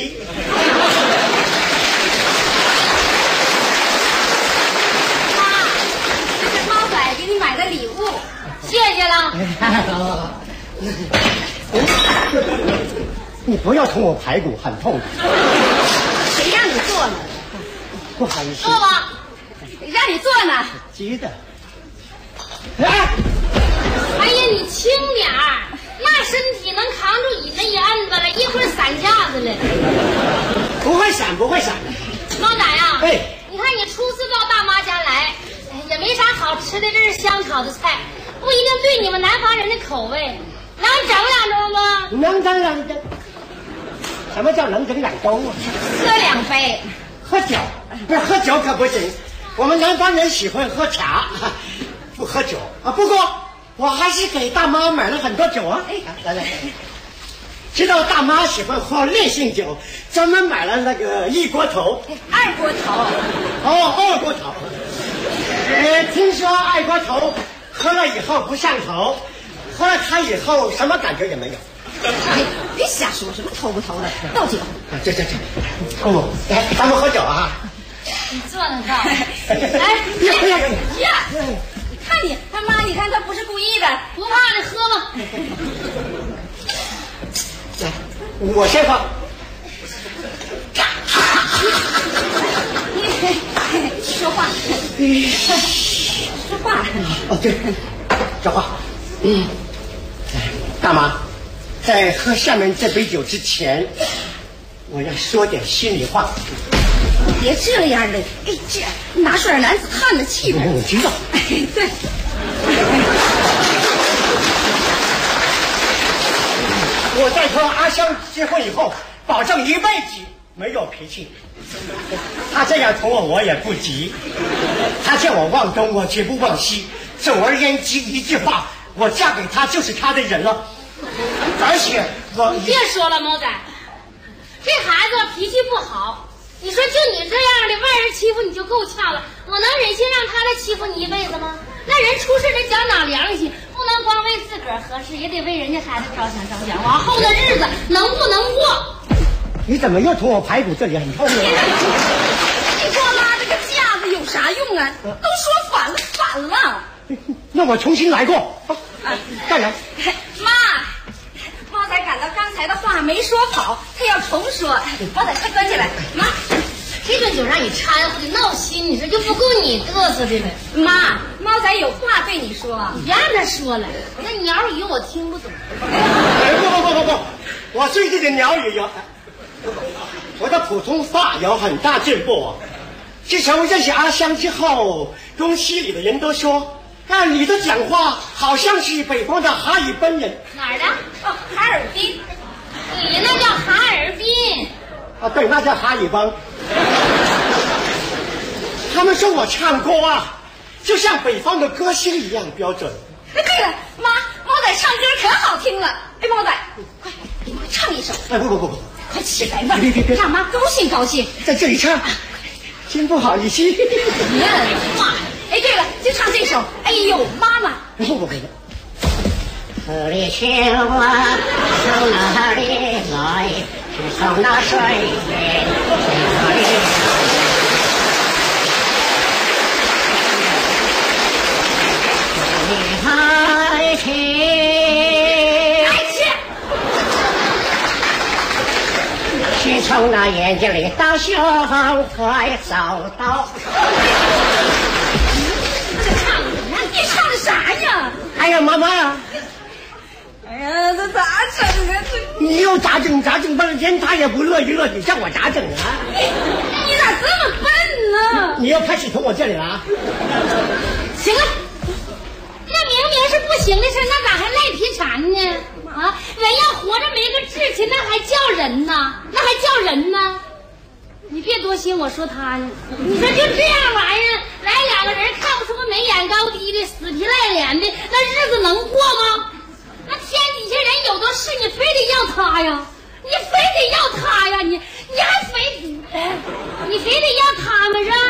妈，这是猫仔给你买的礼物，谢谢了。 你不要捅我排骨，很痛。 谁让你做呢？ 不好意思。 坐吧，让你坐呢。 急的。 哎呀，你轻点儿，那身体能扛住你那一摁子了，一会儿散架子了。 不会闪，不会闪。 猫仔呀， 哎， 你看你初次到大妈家来，也没啥好吃的，这是香炒的菜，不一定对你们南方人的口味。能整2盅吗？ 能整2盅。什么叫能整2盅啊？ 喝2杯。 喝酒？不是喝酒可不行，我们南方人喜欢喝茶，不喝酒啊。不过我还是给大妈买了很多酒啊。哎，来，知道大妈喜欢喝烈性酒，专门买了那个1锅头。 2锅头。 哦，2锅头。听说2锅头喝了以后不上头，喝了它以后什么感觉也没有。 别瞎说，什么头不头的，倒酒。 这，哦，来，咱们喝酒啊！ 你坐那倒。哎呀，看你他妈，你看他不是故意的，不怕的，喝吧。 来，我先喝。 说话。说话。 哦，对，说话。大妈。在喝下面这杯酒之前，我要说点心里话。 别这样的，哎，这拿出点男子汉的气质。 我知道。 对。 我在和阿香结婚以后，保证一辈子没有脾气。他这样捅我，我也不急。他叫我忘东，我绝不忘西。总而言之，一句话，我嫁给他就是他的人了。而且你别说了，猫仔，这孩子脾气不好。你说就你这样的，外人欺负你就够呛了，我能忍心让他来欺负你一辈子吗？那人出事得讲讲良心，不能光为自个儿合适，也得为人家孩子着想，往后的日子能不能过？ 你怎么又捅我排骨？这里很痛啊！ 你给我拉这个架子有啥用啊？都说反了。 那我重新来过。再来。 妈，猫仔感到刚才的话没说好，他要重说。猫仔快端起来。妈，这顿酒让你掺和的闹心，你说就不够你嘚瑟的呗。妈，猫仔有话对你说，你别让他说了，那鸟语我听不懂。 不，我最近的鸟语我的普通话有很大进步。自从认识阿香之后，公司里的人都说，你的讲话好像是北方的哈尔滨人。 哪儿的？哦，哈尔滨。你那叫哈尔滨。 对，那叫哈尔滨。他们说我唱歌就像北方的歌星一样标准。 哎，对了，妈，猫仔唱歌可好听了。哎，猫仔，快给妈唱一首。 哎，不， 快起来吧， 别， 让妈高兴， 在这里唱，真不好意思。 妈，哎，对了，就唱这首。哎呦，妈妈。 不。 此里秋啊，从哪里来？是从那水源哪里来？爱情，是从那眼睛里到胸怀找到。 你唱的啥呀？ 哎呀，妈妈呀！ 哎呀，这咋整啊？ 你又咋整半天，他也不乐意，叫我咋整啊？ 你咋这么笨呢？ 你要开始从我这里了啊？ 行了，那明明是不行的事，那咋还赖皮缠呢？啊，人要活着没个志气，那还叫人呢？你别多心，我说他呢。你说就这样玩意儿，来两个人看不出个眉眼高低的，死皮赖脸的，那日子能过吗？那天底下人有的是，你非得要他呀？你非得要他们是吧？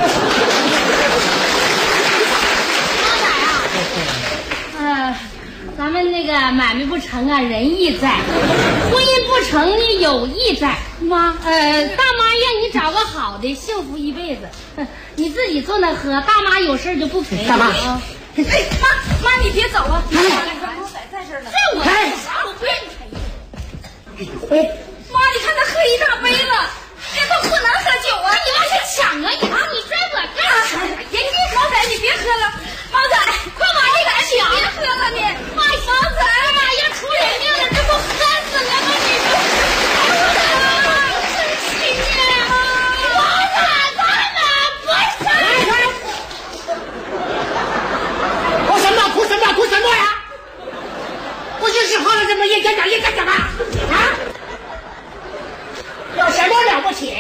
妈仔啊，咱们那个买卖不成啊，仁义在；婚姻不成呢，友谊在。妈，大妈愿你找个好的，幸福一辈子。你自己坐那喝，大妈有事就不陪你。 大妈， 哎，妈，你别走啊！猫仔在这儿呢。这我不愿意陪。妈，你看他喝一大杯了，他不能喝酒啊！你往下抢啊！你拽我干啥？猫仔，你别喝了。猫仔，快把这个抢！别喝了你！猫仔，要出人命了，这不喝死了吗？你说，真气你！猫仔，咱们不是。 哭什么呀？不就是喝了这么一点点，干什么？啊？有什么了不起？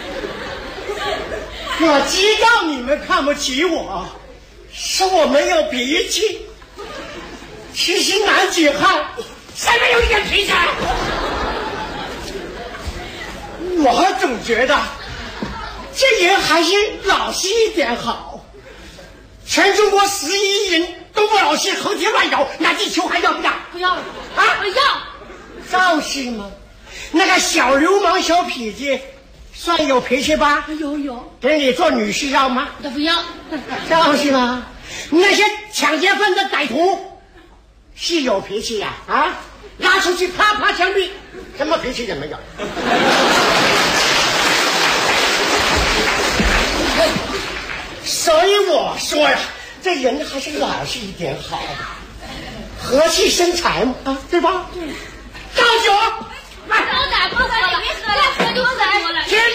我知道你们看不起我，是我没有脾气。其实男子汉谁没有一点脾气？我总觉得这人还是老实一点好。全中国11亿人都不老实，猴天乱咬，那地球还要不要？ 不要了啊！ 我要。 就是嘛，那个小流氓小痞子算有脾气吧？ 有。 给你做女婿要吗？ 不要。 就是嘛，那些抢劫犯的歹徒是有脾气呀！啊，拉出去啪啪枪毙，什么脾气也没有。所以我说呀，这人还是老实一点好，和气生财嘛，啊，对吧？对。倒酒， 猫仔，你别喝了，喝就喝多了。 听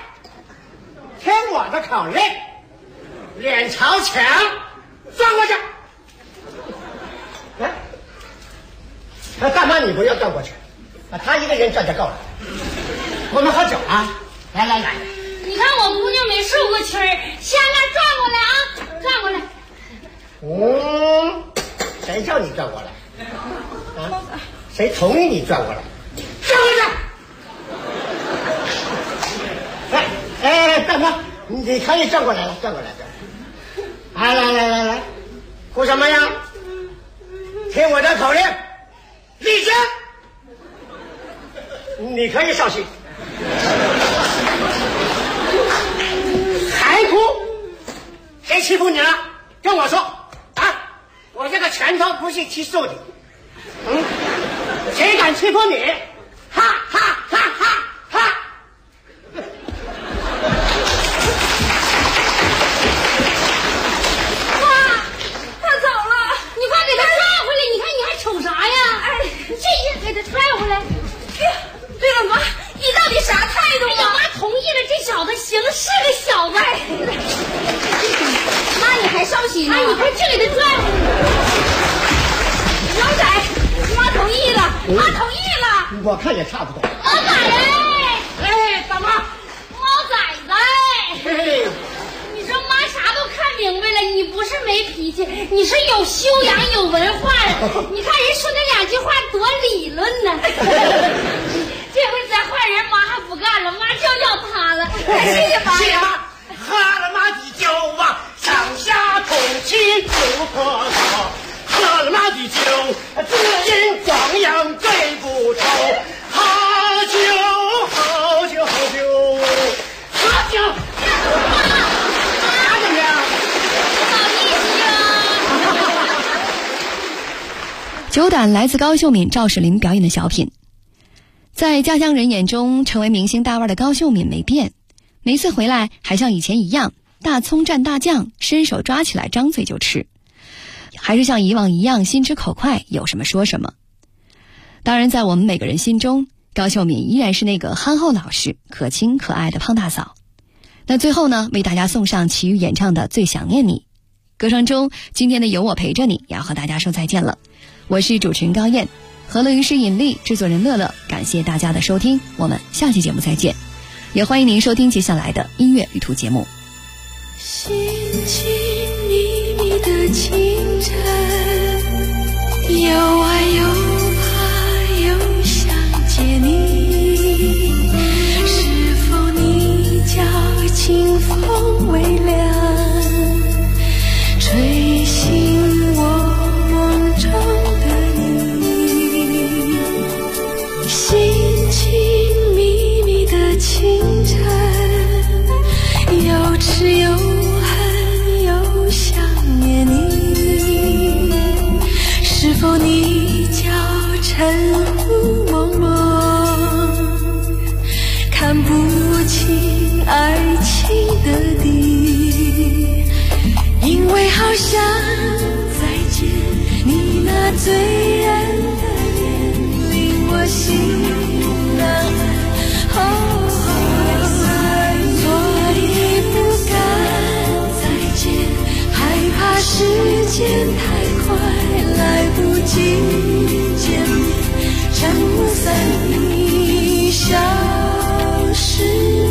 我的口令，脸朝墙，转过去。哎，大妈你不要转过去，他一个人转就够了。我们喝酒啊，来。 你看我姑娘没受过气儿，先转过来啊，转过来。 谁叫你转过来？啊？谁同意你转过来？转过去！哎，大妈，你可以转过来了，转过来。来，哭什么呀？听我的口令，立正。你可以稍息。还哭？谁欺负你了？跟我说啊！我这个拳头不是吃素的。谁敢欺负你？哈哈哈哈哈！ 妈，他走了，你快给他拽回来！你看你还瞅啥呀？哎，这一给他拽回来。对了，妈，你到底啥态度？哎呀，妈同意了，这小子行，是个小子。妈，你还稍息呢？哎，你快去给他拽回来。老仔，妈同意了， 我看也差不多。 老仔哎，大妈， 猫崽子，你说妈啥都看明白了，你不是没脾气，你是有修养有文化的。你看人说那2句话多理论呢。这回咱换人，妈还不干了，妈就要他了。谢谢妈呀！ 哈了妈的酒啊，上下同气不可少。喝了妈的酒，只因壮阳醉不愁。好酒，好酒，好酒，好酒！妈怎么样？ 好意思呀！ 酒胆来自高秀敏、赵世林表演的小品。在家乡人眼中成为明星大腕的高秀敏没变，每次回来还像以前一样，大葱蘸大酱，伸手抓起来张嘴就吃，还是像以往一样心直口快，有什么说什么。当然在我们每个人心中，高秀敏依然是那个憨厚老实、可亲可爱的胖大嫂。那最后呢，为大家送上齐豫演唱的《最想念你》。歌声中，今天的有我陪着你也要和大家说再见了。我是主持人高燕，和乐于是引力，制作人乐乐，感谢大家的收听，我们下期节目再见。也欢迎您收听接下来的音乐旅途节目。 心情迷迷的清晨，又爱又怕又想见你，是否你叫清风微凉，吹醒我梦中的你。心情迷迷的清晨，又痴又恨又想念你，是否你叫晨雾蒙蒙，看不清爱情的底，因为好想再见你那醉人的脸，令我心难安。所以不敢再见，害怕时间太快，来不及见面，晨雾散你消失。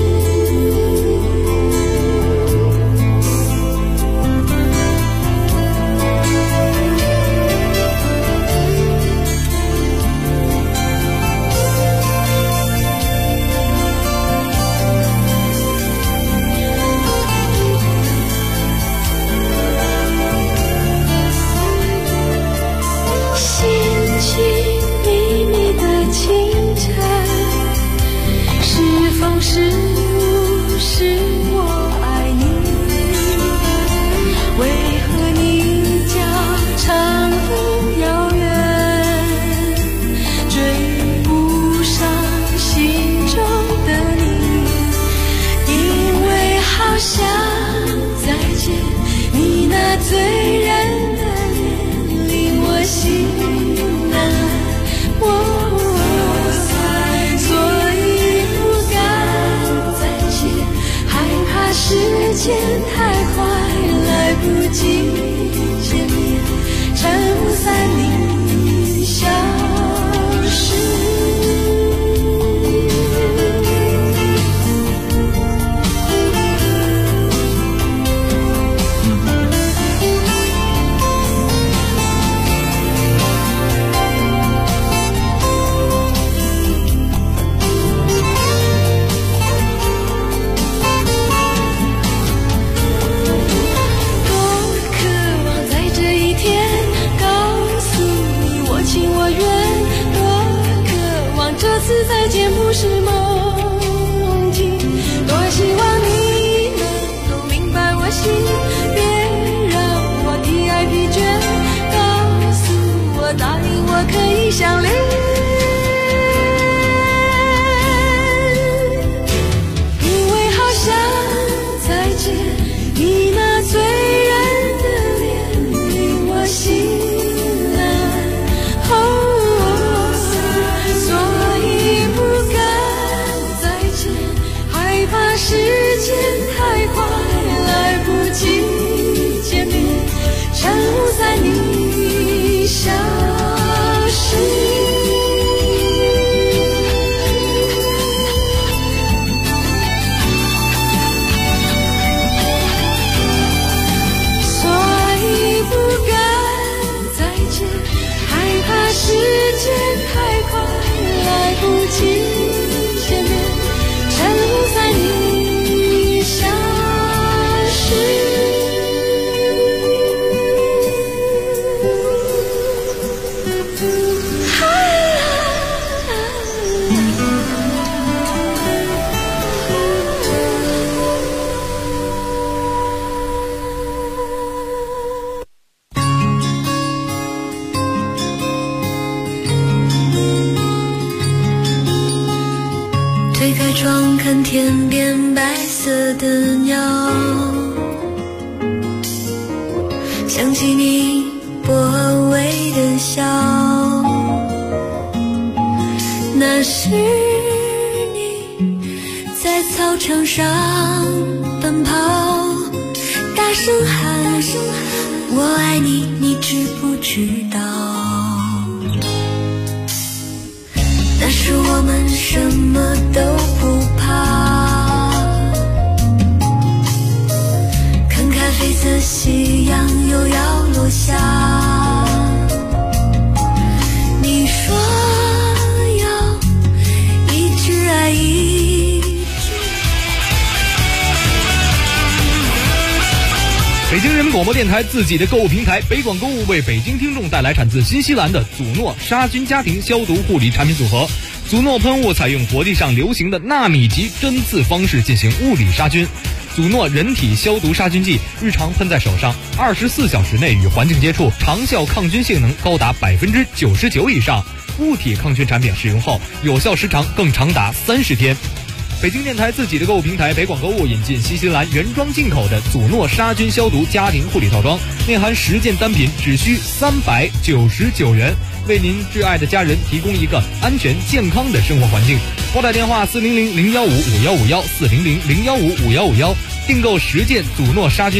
是不是我爱你？为何你叫长路遥远，追不上心中的你？因为好想再见你那醉人的脸，令我心难安。时间太快，来不及见面，晨雾散你消失。再见不是梦境，多希望你能够明白我心，别让我的爱疲倦，告诉我答应我可以相恋，因为好想再见你那醉人的脸，令我心时间太快，来不及见面，晨雾散你消失。 推开窗看天边白色的鸟，想起你薄微的笑，那是你在操场上奔跑，大声喊我爱你，你知不知道？那时我们什么都不怕，看看绯色夕阳又要落下，你说要一直爱一直。 北京人民广播电台自己的购物平台北广购物为北京听众带来产自新西兰的祖诺杀菌家庭消毒护理产品组合。祖诺喷雾采用国际上流行的纳米级针刺方式进行物理杀菌。祖诺人体消毒杀菌剂日常喷在手上，24小时内与环境接触，长效抗菌性能高达99%以上。物体抗菌产品使用后，有效时长更长达30天。北京电台自己的购物平台北广购物引进新西兰原装进口的祖诺杀菌消毒家庭护理套装，内含10件单品，只需399元，为您挚爱的家人提供一个安全健康的生活环境。拨打电话400-015-5151 400-015-5151，订购10件祖诺杀菌